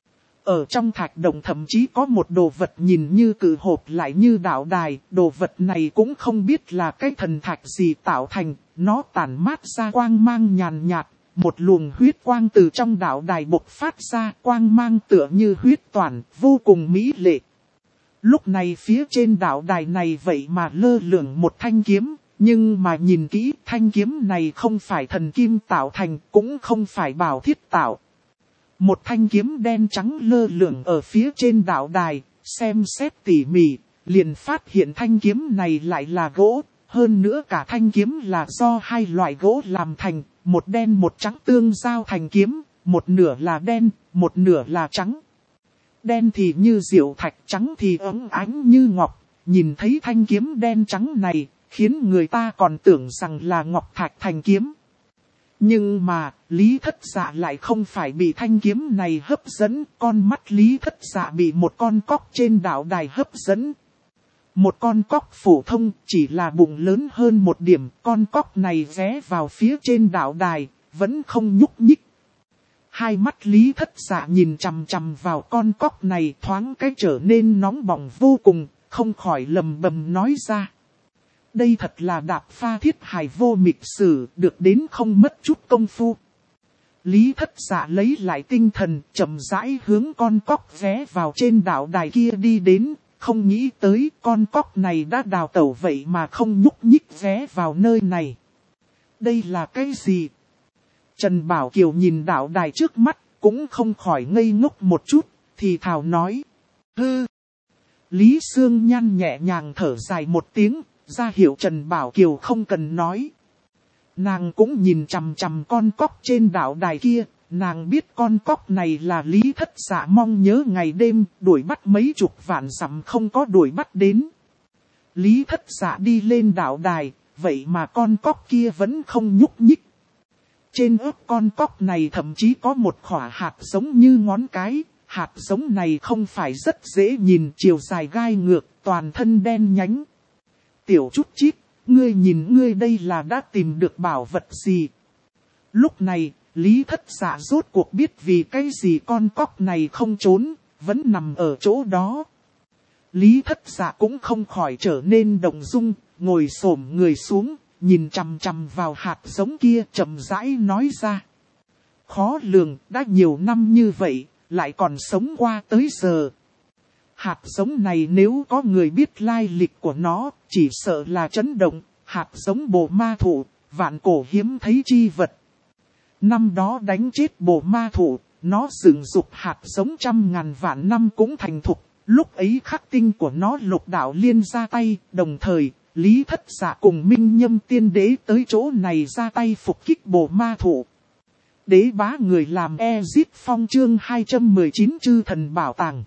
Ở trong thạch động thậm chí có một đồ vật nhìn như cự hộp lại như đạo đài, đồ vật này cũng không biết là cái thần thạch gì tạo thành, nó tản mát ra quang mang nhàn nhạt. Một luồng huyết quang từ trong đạo đài bộc phát ra, quang mang tựa như huyết toàn, vô cùng mỹ lệ. Lúc này phía trên đạo đài này vậy mà lơ lửng một thanh kiếm, nhưng mà nhìn kỹ thanh kiếm này không phải thần kim tạo thành, cũng không phải bảo thiết tạo. Một thanh kiếm đen trắng lơ lửng ở phía trên đạo đài, xem xét tỉ mỉ, liền phát hiện thanh kiếm này lại là gỗ, hơn nữa cả thanh kiếm là do hai loại gỗ làm thành. Một đen một trắng tương giao thành kiếm, một nửa là đen, một nửa là trắng. Đen thì như diệu thạch, trắng thì óng ánh như ngọc. Nhìn thấy thanh kiếm đen trắng này, khiến người ta còn tưởng rằng là ngọc thạch thành kiếm. Nhưng mà, Lý Thất Dạ lại không phải bị thanh kiếm này hấp dẫn, con mắt Lý Thất Dạ bị một con cóc trên đạo đài hấp dẫn. Một con cóc phổ thông, chỉ là bụng lớn hơn một điểm, con cóc này ghé vào phía trên đạo đài, vẫn không nhúc nhích. Hai mắt Lý Thất Dạ nhìn chằm chằm vào con cóc này, thoáng cái trở nên nóng bỏng vô cùng, không khỏi lầm bầm nói ra. Đây thật là đạp pha thiết hài vô mịch sử, được đến không mất chút công phu. Lý Thất Dạ lấy lại tinh thần, chậm rãi hướng con cóc ghé vào trên đạo đài kia đi đến, không nghĩ tới con cóc này đã đào tẩu vậy mà không nhúc nhích ghé vào nơi này. Đây là cái gì? Trần Bảo Kiều nhìn đạo đài trước mắt, cũng không khỏi ngây ngốc một chút, thì thào nói. Hư! Lý Sương Nhan nhẹ nhàng thở dài một tiếng, ra hiệu Trần Bảo Kiều không cần nói. Nàng cũng nhìn chằm chằm con cóc trên đạo đài kia, nàng biết con cóc này là Lý Thất Dạ mong nhớ ngày đêm, đuổi bắt mấy chục vạn dặm không có đuổi bắt đến. Lý Thất Dạ đi lên đạo đài, vậy mà con cóc kia vẫn không nhúc nhích. Trên ớt con cóc này thậm chí có một khỏa hạt giống như ngón cái, hạt giống này không phải rất dễ nhìn, chiều dài gai ngược, toàn thân đen nhánh. Tiểu chút chít, ngươi nhìn ngươi đây là đã tìm được bảo vật gì? Lúc này, Lý Thất Dạ rốt cuộc biết vì cái gì con cóc này không trốn, vẫn nằm ở chỗ đó. Lý Thất Dạ cũng không khỏi trở nên động dung, ngồi xổm người xuống, nhìn chằm chằm vào hạt giống kia chậm rãi nói ra. Khó lường, đã nhiều năm như vậy, lại còn sống qua tới giờ. Hạt giống này nếu có người biết lai lịch của nó, chỉ sợ là chấn động, hạt giống bồ ma thụ, vạn cổ hiếm thấy chi vật. Năm đó đánh chết bồ ma thụ, nó dựng dục hạt giống 100.000 vạn năm cũng thành thục, lúc ấy khắc tinh của nó Lục Đạo Liên ra tay, đồng thời, Lý Thất Dạ cùng Minh Nhâm Tiên Đế tới chỗ này ra tay phục kích bồ ma thụ. Đế bá người làm Ezip Phong chương 219 chư thần bảo tàng.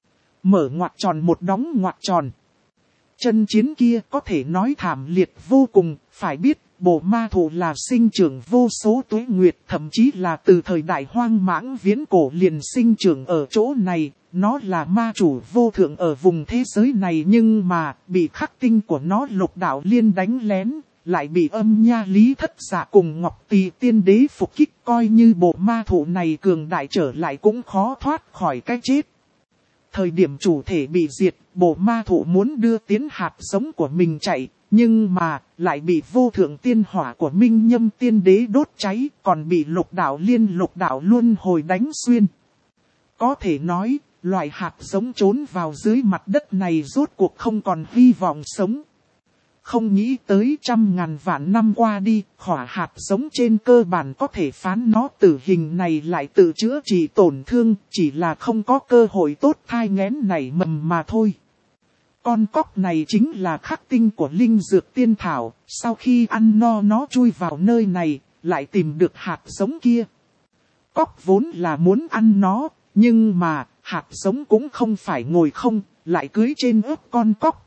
Mở ngoặc tròn một đóng ngoặc tròn. Chân chiến kia có thể nói thảm liệt vô cùng, phải biết, bồ ma thụ là sinh trưởng vô số tuế nguyệt, thậm chí là từ thời đại hoang mãng viễn cổ liền sinh trưởng ở chỗ này, nó là ma chủ vô thượng ở vùng thế giới này nhưng mà, bị khắc tinh của nó Lục Đạo Liên đánh lén, lại bị âm nha Lý Thất Dạ cùng Ngọc Tỳ Tiên Đế phục kích, coi như bộ ma thụ này cường đại trở lại cũng khó thoát khỏi cái chết. Thời điểm chủ thể bị diệt, bộ ma thụ muốn đưa tiến hạt giống của mình chạy, nhưng mà lại bị vô thượng tiên hỏa của Minh Nhâm Tiên Đế đốt cháy, còn bị Lục Đạo Liên Lục Đạo Luân hồi đánh xuyên. Có thể nói, loại hạt giống trốn vào dưới mặt đất này rốt cuộc không còn hy vọng sống. Không nghĩ tới 100.000 vạn năm qua đi, khỏa hạt giống trên cơ bản có thể phán nó tử hình này lại tự chữa trị tổn thương, chỉ là không có cơ hội tốt thai nghén nảy mầm mà thôi. Con cóc này chính là khắc tinh của linh dược tiên thảo, sau khi ăn no nó chui vào nơi này, lại tìm được hạt giống kia. Cóc vốn là muốn ăn nó, nhưng mà hạt giống cũng không phải ngồi không, lại cưới trên ớt con cóc.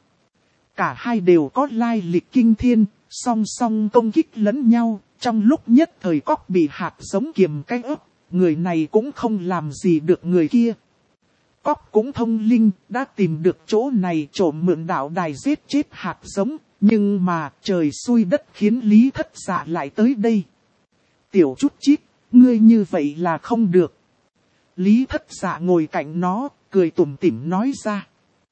Cả hai đều có lai lịch kinh thiên, song song công kích lẫn nhau, trong lúc nhất thời cóc bị hạt giống kiềm cái ớt, người này cũng không làm gì được người kia. Cóc cũng thông linh, đã tìm được chỗ này trộm mượn đạo đài giết chết hạt giống, nhưng mà trời xui đất khiến Lý Thất Dạ lại tới đây. Tiểu chút chít, ngươi như vậy là không được. Lý Thất Dạ ngồi cạnh nó, cười tủm tỉm nói ra.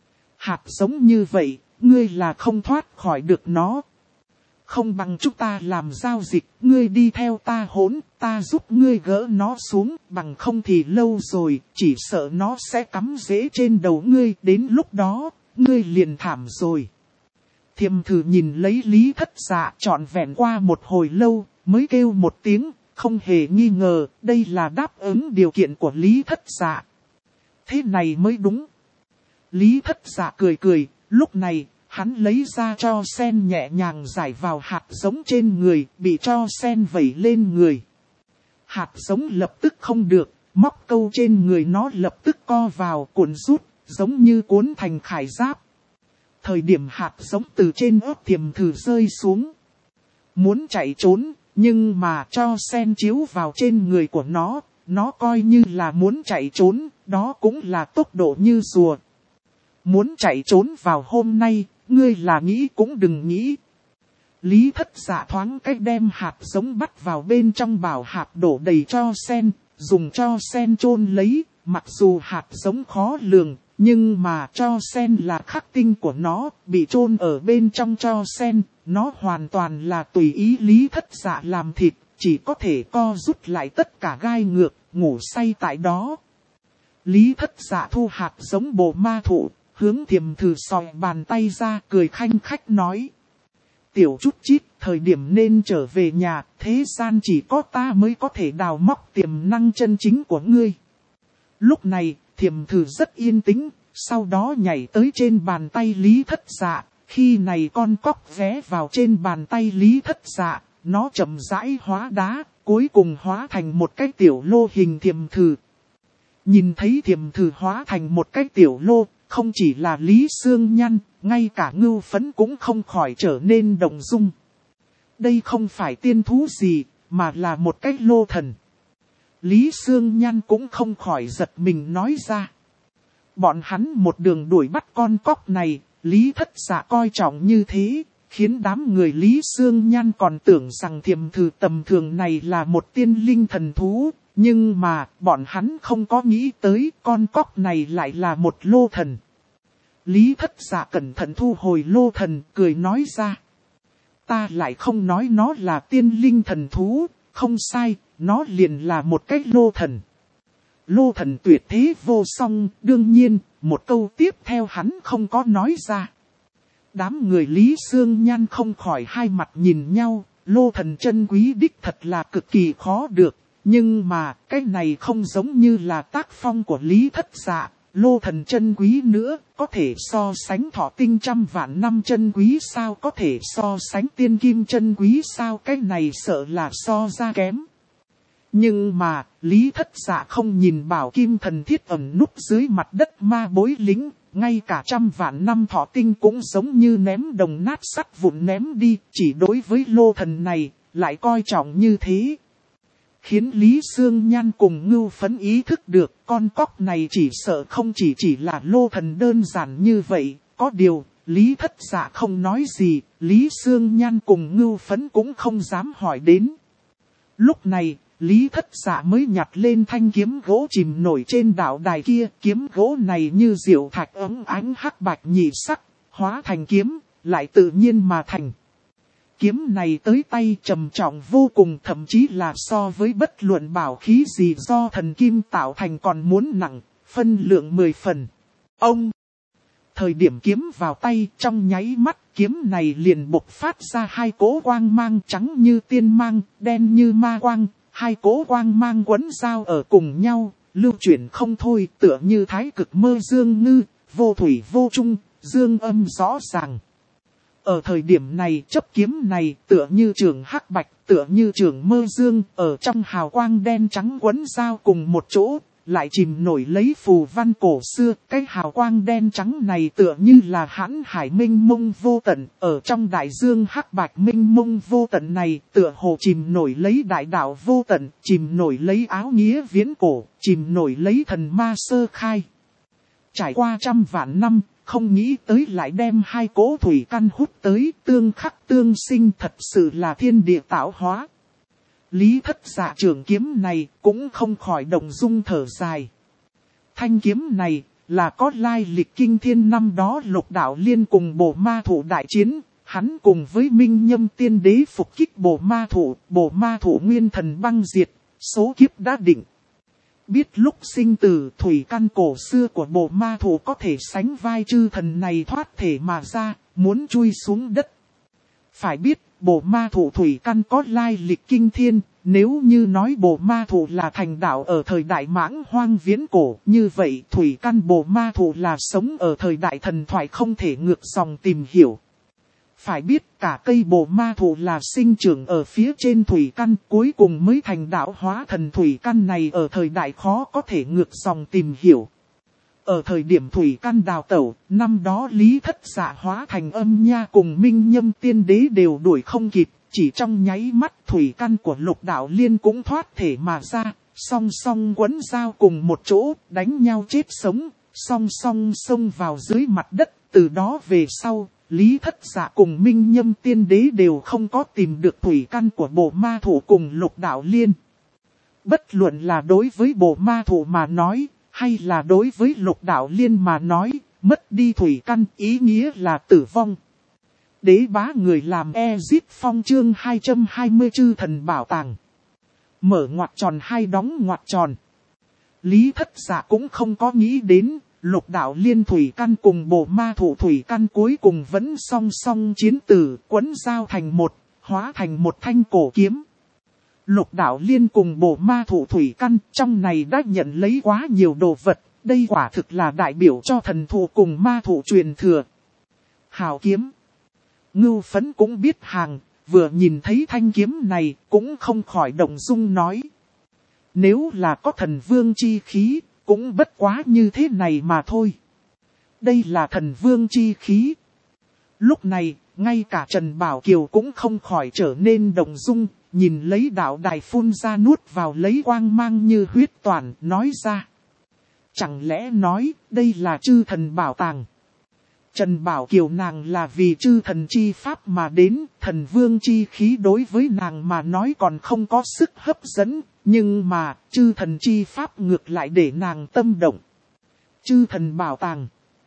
Hạt giống như vậy, ngươi là không thoát khỏi được nó. Không bằng chúng ta làm giao dịch, ngươi đi theo ta hỗn, ta giúp ngươi gỡ nó xuống, bằng không thì lâu rồi, chỉ sợ nó sẽ cắm rễ trên đầu ngươi, đến lúc đó, ngươi liền thảm rồi. Thiềm thử nhìn lấy Lý Thất Dạ trọn vẹn qua một hồi lâu, mới kêu một tiếng, không hề nghi ngờ, đây là đáp ứng điều kiện của Lý Thất Dạ. Thế này mới đúng. Lý Thất Dạ cười cười, lúc này, hắn lấy ra tro sen nhẹ nhàng rải vào hạt giống trên người, bị tro sen vẩy lên người. Hạt giống lập tức không được, móc câu trên người nó lập tức co vào cuộn rút, giống như cuốn thành khải giáp. Thời điểm hạt giống từ trên ớt thiềm thử rơi xuống. Muốn chạy trốn, Nhưng mà cho sen chiếu vào trên người của nó coi như là muốn chạy trốn, đó cũng là tốc độ như rùa. Muốn chạy trốn vào hôm nay, ngươi là nghĩ cũng đừng nghĩ. Lý Thất Dạ thoáng cách đem hạt giống bắt vào bên trong bảo hạt đổ đầy cho sen, dùng cho sen chôn lấy, mặc dù hạt giống khó lường, nhưng mà cho sen là khắc tinh của nó, bị chôn ở bên trong cho sen, nó hoàn toàn là tùy ý Lý Thất Dạ làm thịt, chỉ có thể co rút lại tất cả gai ngược, ngủ say tại đó. Lý Thất Dạ thu hạt giống bồ ma thụ, hướng Thiềm Thử sòi bàn tay ra cười khanh khách nói. Tiểu chút chít, thời điểm nên trở về nhà, thế gian chỉ có ta mới có thể đào móc tiềm năng chân chính của ngươi. Lúc này, Thiềm Thử rất yên tĩnh, sau đó nhảy tới trên bàn tay Lý Thất Dạ. Khi này con cóc ghé vào trên bàn tay Lý Thất Dạ, nó chậm rãi hóa đá, cuối cùng hóa thành một cái tiểu lô hình Thiềm Thử. Nhìn thấy Thiềm Thử hóa thành một cái tiểu lô, không chỉ là Lý Sương Nhăn, ngay cả Ngưu Phấn cũng không khỏi trở nên động dung. Đây không phải tiên thú gì, mà là một cái lô thần. Lý Sương Nhăn cũng không khỏi giật mình nói ra. Bọn hắn một đường đuổi bắt con cóc này, Lý Thất Dạ coi trọng như thế, khiến đám người Lý Sương Nhăn còn tưởng rằng Thiềm Thử tầm thường này là một tiên linh thần thú. Nhưng mà, bọn hắn không có nghĩ tới con cóc này lại là một lô thần. Lý Thất Dạ cẩn thận thu hồi lô thần, cười nói ra. Ta lại không nói nó là tiên linh thần thú, không sai, nó liền là một cái lô thần. Lô thần tuyệt thế vô song, đương nhiên, một câu tiếp theo hắn không có nói ra. Đám người Lý Sương Nhan không khỏi hai mặt nhìn nhau, lô thần chân quý đích thật là cực kỳ khó được. Nhưng mà, cái này không giống như là tác phong của Lý Thất Dạ, lô thần chân quý nữa, có thể so sánh thọ tinh 100 vạn năm chân quý sao, có thể so sánh tiên kim chân quý sao, cái này sợ là so ra kém. Nhưng mà, Lý Thất Dạ không nhìn bảo kim thần thiết ẩn núp dưới mặt đất ma bối lính, ngay cả 100 vạn năm thọ tinh cũng giống như ném đồng nát sắt vụn ném đi, chỉ đối với lô thần này, lại coi trọng như thế. Khiến Lý Sương Nhan cùng Ngưu Phấn ý thức được con cóc này chỉ sợ không chỉ là lô thần đơn giản như vậy. Có điều, Lý Thất Dạ không nói gì, Lý Sương Nhan cùng Ngưu Phấn cũng không dám hỏi đến. Lúc này, Lý Thất Dạ mới nhặt lên thanh kiếm gỗ chìm nổi trên đảo đài kia. Kiếm gỗ này như diệu thạch ấm ánh hắc bạch nhị sắc, hóa thành kiếm, lại tự nhiên mà thành. Kiếm này tới tay trầm trọng vô cùng, thậm chí là so với bất luận bảo khí gì do thần kim tạo thành còn muốn nặng, phân lượng 10 phần. Thời điểm kiếm vào tay, trong nháy mắt kiếm này liền bộc phát ra hai cỗ quang mang, trắng như tiên mang, đen như ma quang, hai cỗ quang mang quấn giao ở cùng nhau, lưu chuyển không thôi, tựa như thái cực mơ dương ngư, vô thủy vô chung, dương âm rõ ràng. Ở thời điểm này, chấp kiếm này tựa như trường hắc bạch, tựa như trường mơ dương, ở trong hào quang đen trắng quấn giao cùng một chỗ, lại chìm nổi lấy phù văn cổ xưa. Cái hào quang đen trắng này tựa như là hãn hải minh mông vô tận, ở trong đại dương hắc bạch minh mông vô tận này, tựa hồ chìm nổi lấy đại đạo vô tận, chìm nổi lấy áo nghĩa viễn cổ, chìm nổi lấy thần ma sơ khai. Trải qua 100 vạn năm, không nghĩ tới lại đem hai cỗ thủy căn hút tới, tương khắc tương sinh, thật sự là thiên địa tạo hóa. Lý Thất Dạ trường kiếm này cũng không khỏi động dung thở dài. Thanh kiếm này là có lai lịch kinh thiên, năm đó Lục Đạo Liên cùng Bồ Ma Thụ đại chiến, hắn cùng với Minh Nhâm Tiên Đế phục kích Bồ Ma Thụ nguyên thần băng diệt, số kiếp đã định. Biết lúc sinh tử thủy căn cổ xưa của Bồ Ma Thụ có thể sánh vai chư thần này thoát thể mà ra, muốn chui xuống đất. Phải biết, Bồ Ma Thụ thủy căn có lai lịch kinh thiên, nếu như nói Bồ Ma Thụ là thành đạo ở thời đại mãng hoang viễn cổ, như vậy thủy căn Bồ Ma Thụ là sống ở thời đại thần thoại không thể ngược dòng tìm hiểu. Phải biết cả cây Bồ Ma Thụ là sinh trưởng ở phía trên thủy căn, cuối cùng mới thành đạo hóa thần thủy căn này ở thời đại khó có thể ngược dòng tìm hiểu. Ở thời điểm thủy căn đào tẩu, năm đó Lý Thất Dạ hóa thành Âm Nha cùng Minh Nhâm Tiên Đế đều đuổi không kịp, chỉ trong nháy mắt thủy căn của Lục Đạo Liên cũng thoát thể mà ra, song song quấn dao cùng một chỗ, đánh nhau chết sống, song song xông vào dưới mặt đất. Từ đó về sau, Lý Thất Dạ cùng Minh Nhâm Tiên Đế đều không có tìm được thủy căn của Bộ Ma Thủ cùng Lục Đạo Liên. Bất luận là đối với Bộ Ma Thủ mà nói, hay là đối với Lục Đạo Liên mà nói, mất đi thủy căn ý nghĩa là tử vong. Đế bá người làm Ezip Phong chương 220 chư thần bảo tàng. Mở ngoặc tròn hay đóng ngoặc tròn. Lý Thất Dạ cũng không có nghĩ đến, Lục Đạo Liên thủy căn cùng Bộ Ma Thủ thủy căn cuối cùng vẫn song song chiến tử, quấn dao thành một, hóa thành một thanh cổ kiếm. Lục Đạo Liên cùng Bộ Ma Thủ thủy căn trong này đã nhận lấy quá nhiều đồ vật, đây quả thực là đại biểu cho thần thụ cùng ma thụ truyền thừa. Hào kiếm. Ngưu Phấn cũng biết hàng, vừa nhìn thấy thanh kiếm này cũng không khỏi động dung nói. Nếu là có thần vương chi khí, cũng bất quá như thế này mà thôi. Đây là thần vương chi khí. Lúc này, ngay cả Trần Bảo Kiều cũng không khỏi trở nên động dung, nhìn lấy đạo đài phun ra nuốt vào lấy quang mang như huyết toàn, nói ra. Chẳng lẽ nói, đây là chư thần bảo tàng? Trần Bảo Kiều nàng là vì chư thần chi pháp mà đến, thần vương chi khí đối với nàng mà nói còn không có sức hấp dẫn, nhưng mà, chư thần chi pháp ngược lại để nàng tâm động. Chư thần bảo tàng.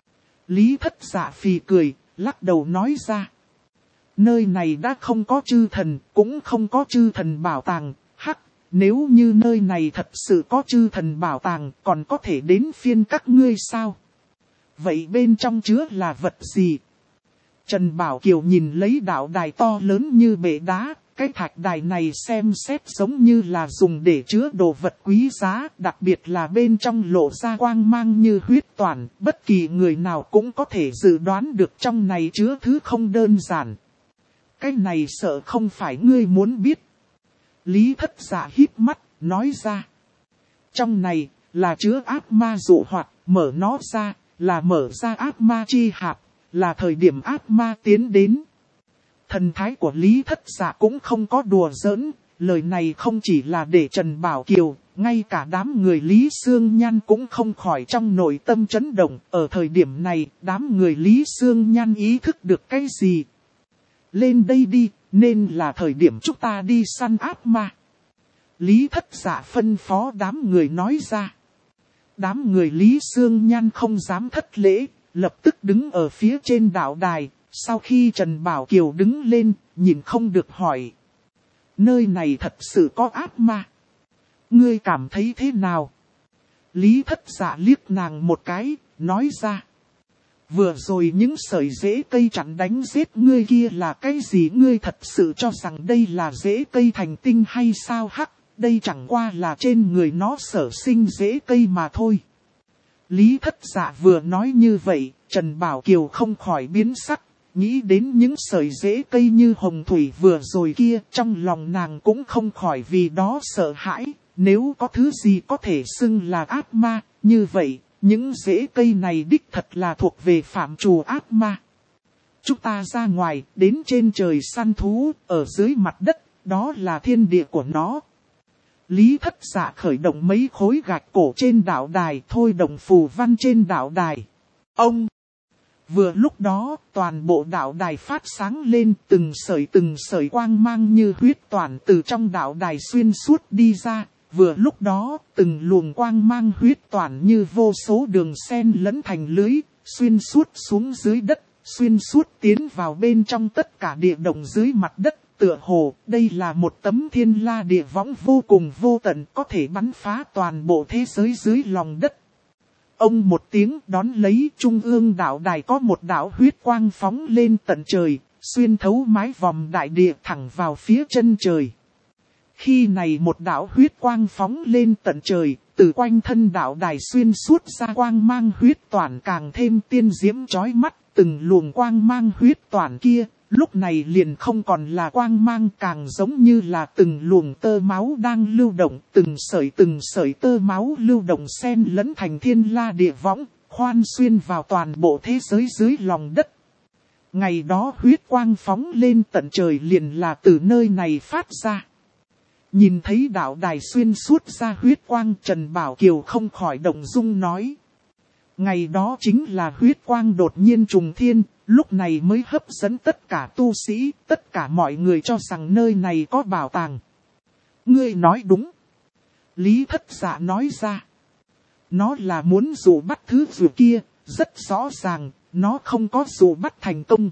Lý Thất Dạ phì cười, lắc đầu nói ra. Nơi này đã không có chư thần, cũng không có chư thần bảo tàng, hắc, nếu như nơi này thật sự có chư thần bảo tàng, còn có thể đến phiên các ngươi sao? Vậy bên trong chứa là vật gì? Trần Bảo Kiều nhìn lấy đạo đài to lớn như bệ đá, cái thạch đài này xem xét giống như là dùng để chứa đồ vật quý giá, đặc biệt là bên trong lộ ra quang mang như huyết toàn, bất kỳ người nào cũng có thể dự đoán được trong này chứa thứ không đơn giản. Cái này sợ không phải ngươi muốn biết. Lý Thất Dạ híp mắt, nói ra. Trong này, là chứa ác ma dụ hoạt, mở nó ra, là mở ra ác ma chi hạp, là thời điểm ác ma tiến đến. Thần thái của Lý Thất Dạ cũng không có đùa giỡn, lời này không chỉ là để Trần Bảo Kiều, ngay cả đám người Lý Sương Nhan cũng không khỏi trong nội tâm chấn động. Ở thời điểm này, đám người Lý Sương Nhan ý thức được cái gì? Lên đây đi, nên là thời điểm chúng ta đi săn ác ma. Lý Thất Dạ phân phó đám người nói ra. Đám người Lý Sương Nhan không dám thất lễ, lập tức đứng ở phía trên đạo đài. Sau khi Trần Bảo Kiều đứng lên, nhìn không được hỏi. Nơi này thật sự có ác ma. Ngươi cảm thấy thế nào? Lý Thất Dạ liếc nàng một cái, nói ra. Vừa rồi những sợi rễ cây chặn đánh giết ngươi kia là cái gì? Ngươi thật sự cho rằng đây là rễ cây thành tinh hay sao? Hắc, đây chẳng qua là trên người nó sở sinh rễ cây mà thôi. Lý Thất Dạ vừa nói như vậy, Trần Bảo Kiều không khỏi biến sắc, nghĩ đến những sợi rễ cây như hồng thủy vừa rồi kia, trong lòng nàng cũng không khỏi vì đó sợ hãi. Nếu có thứ gì có thể xưng là ác ma, như vậy, những rễ cây này đích thật là thuộc về phạm trù ác ma. Chúng ta ra ngoài, đến trên trời săn thú, ở dưới mặt đất, đó là thiên địa của nó. Lý Thất Dạ khởi động mấy khối gạch cổ trên đạo đài, thôi động phù văn trên đạo đài. Ông! Vừa lúc đó, toàn bộ đạo đài phát sáng lên, từng sợi quang mang như huyết toàn từ trong đạo đài xuyên suốt đi ra. Vừa lúc đó, từng luồng quang mang huyết toàn như vô số đường sen lẫn thành lưới, xuyên suốt xuống dưới đất, xuyên suốt tiến vào bên trong tất cả địa động dưới mặt đất. Tựa hồ, đây là một tấm thiên la địa võng vô cùng vô tận, có thể bắn phá toàn bộ thế giới dưới lòng đất. Ông một tiếng đón lấy, trung ương đạo đài có một đạo huyết quang phóng lên tận trời, xuyên thấu mái vòm đại địa thẳng vào phía chân trời. Khi này một đạo huyết quang phóng lên tận trời, từ quanh thân đạo đài xuyên suốt ra quang mang huyết toàn càng thêm tiên diễm chói mắt, từng luồng quang mang huyết toàn kia, lúc này liền không còn là quang mang, càng giống như là từng luồng tơ máu đang lưu động, từng sợi tơ máu lưu động xen lẫn thành thiên la địa võng, khoan xuyên vào toàn bộ thế giới dưới lòng đất. Ngày đó huyết quang phóng lên tận trời liền là từ nơi này phát ra. Nhìn thấy đạo đài xuyên suốt ra huyết quang, Trần Bảo Kiều không khỏi động dung nói. Ngày đó chính là huyết quang đột nhiên trùng thiên, lúc này mới hấp dẫn tất cả tu sĩ, tất cả mọi người cho rằng nơi này có bảo tàng. Ngươi nói đúng. Lý Thất Dạ nói ra. Nó là muốn dụ bắt thứ vừa kia, rất rõ ràng, nó không có dụ bắt thành công.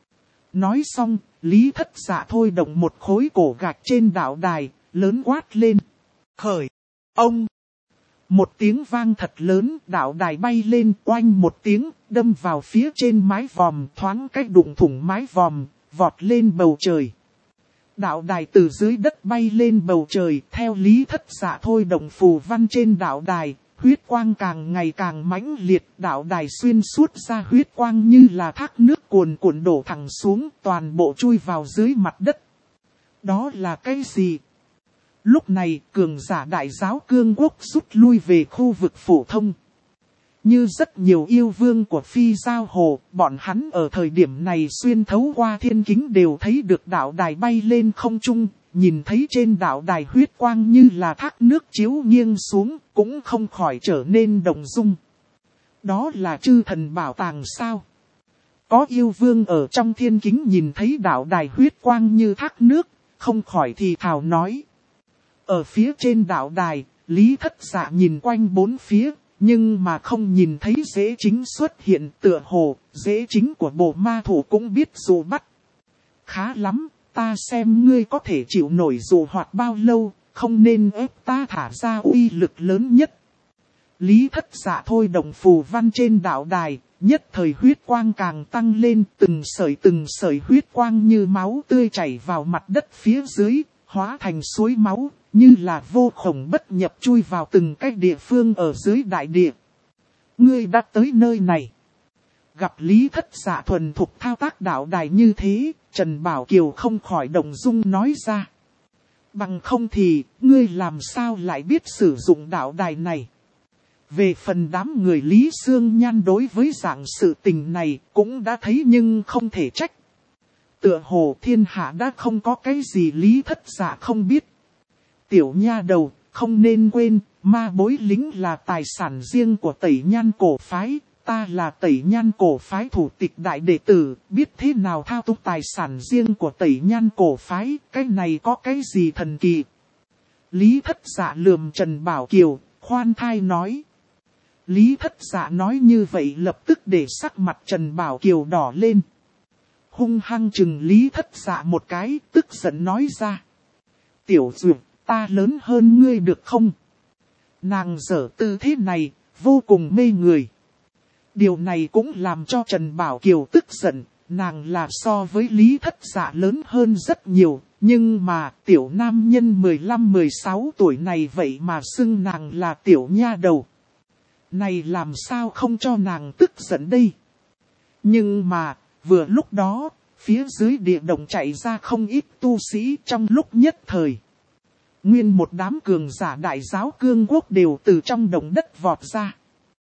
Nói xong, Lý Thất Dạ thôi động một khối cổ gạch trên đạo đài, lớn quát lên. Khởi! Ông! Một tiếng vang thật lớn, đạo đài bay lên, oanh một tiếng, đâm vào phía trên mái vòm, thoáng cách đụng thủng mái vòm, vọt lên bầu trời. Đạo đài từ dưới đất bay lên bầu trời, theo Lý Thất Dạ thôi động phù văn trên đạo đài, huyết quang càng ngày càng mãnh liệt, đạo đài xuyên suốt ra huyết quang như là thác nước cuồn cuộn đổ thẳng xuống, toàn bộ chui vào dưới mặt đất. Đó là cái gì? Lúc này, cường giả đại giáo cương quốc rút lui về khu vực phổ thông. Như rất nhiều yêu vương của Phi Giao Hồ, bọn hắn ở thời điểm này xuyên thấu qua thiên kính đều thấy được đạo đài bay lên không trung, nhìn thấy trên đạo đài huyết quang như là thác nước chiếu nghiêng xuống, cũng không khỏi trở nên động dung. Đó là chư thần bảo tàng sao? Có yêu vương ở trong thiên kính nhìn thấy đạo đài huyết quang như thác nước, không khỏi thì thào nói. Ở phía trên đạo đài, Lý Thất Dạ nhìn quanh bốn phía, nhưng mà không nhìn thấy dễ chính xuất hiện, tựa hồ, dễ chính của bộ ma thủ cũng biết dụ bắt. Khá lắm, ta xem ngươi có thể chịu nổi dụ hoạt bao lâu, không nên ép ta thả ra uy lực lớn nhất. Lý Thất Dạ thôi động phù văn trên đạo đài, nhất thời huyết quang càng tăng lên, từng sợi huyết quang như máu tươi chảy vào mặt đất phía dưới, hóa thành suối máu, như là vô khổng bất nhập chui vào từng cái địa phương ở dưới đại địa. Ngươi đã tới nơi này. Gặp Lý Thất Dạ thuần thục thao tác đạo đài như thế, Trần Bảo Kiều không khỏi động dung nói ra. Bằng không thì, ngươi làm sao lại biết sử dụng đạo đài này? Về phần đám người Lý Sương Nhan đối với dạng sự tình này cũng đã thấy nhưng không thể trách. Tựa hồ thiên hạ đã không có cái gì Lý Thất Dạ không biết. Tiểu nha đầu, không nên quên, ma bối lính là tài sản riêng của Tẩy Nhan cổ phái. Ta là Tẩy Nhan cổ phái thủ tịch đại đệ tử, biết thế nào thao túng tài sản riêng của Tẩy Nhan cổ phái, cái này có cái gì thần kỳ. Lý Thất Dạ lườm Trần Bảo Kiều, khoan thai nói. Lý Thất Dạ nói như vậy lập tức để sắc mặt Trần Bảo Kiều đỏ lên. Hung hăng chừng Lý Thất Dạ một cái, tức giận nói ra. Tiểu dược, ta lớn hơn ngươi được không? Nàng dở tư thế này, vô cùng mê người. Điều này cũng làm cho Trần Bảo Kiều tức giận, nàng là so với Lý Thất Dạ lớn hơn rất nhiều, nhưng mà tiểu nam nhân 15-16 tuổi này vậy mà xưng nàng là tiểu nha đầu. Này làm sao không cho nàng tức giận đây? Nhưng mà, vừa lúc đó, phía dưới địa động chạy ra không ít tu sĩ trong lúc nhất thời. Nguyên một đám cường giả đại giáo cương quốc đều từ trong động đất vọt ra.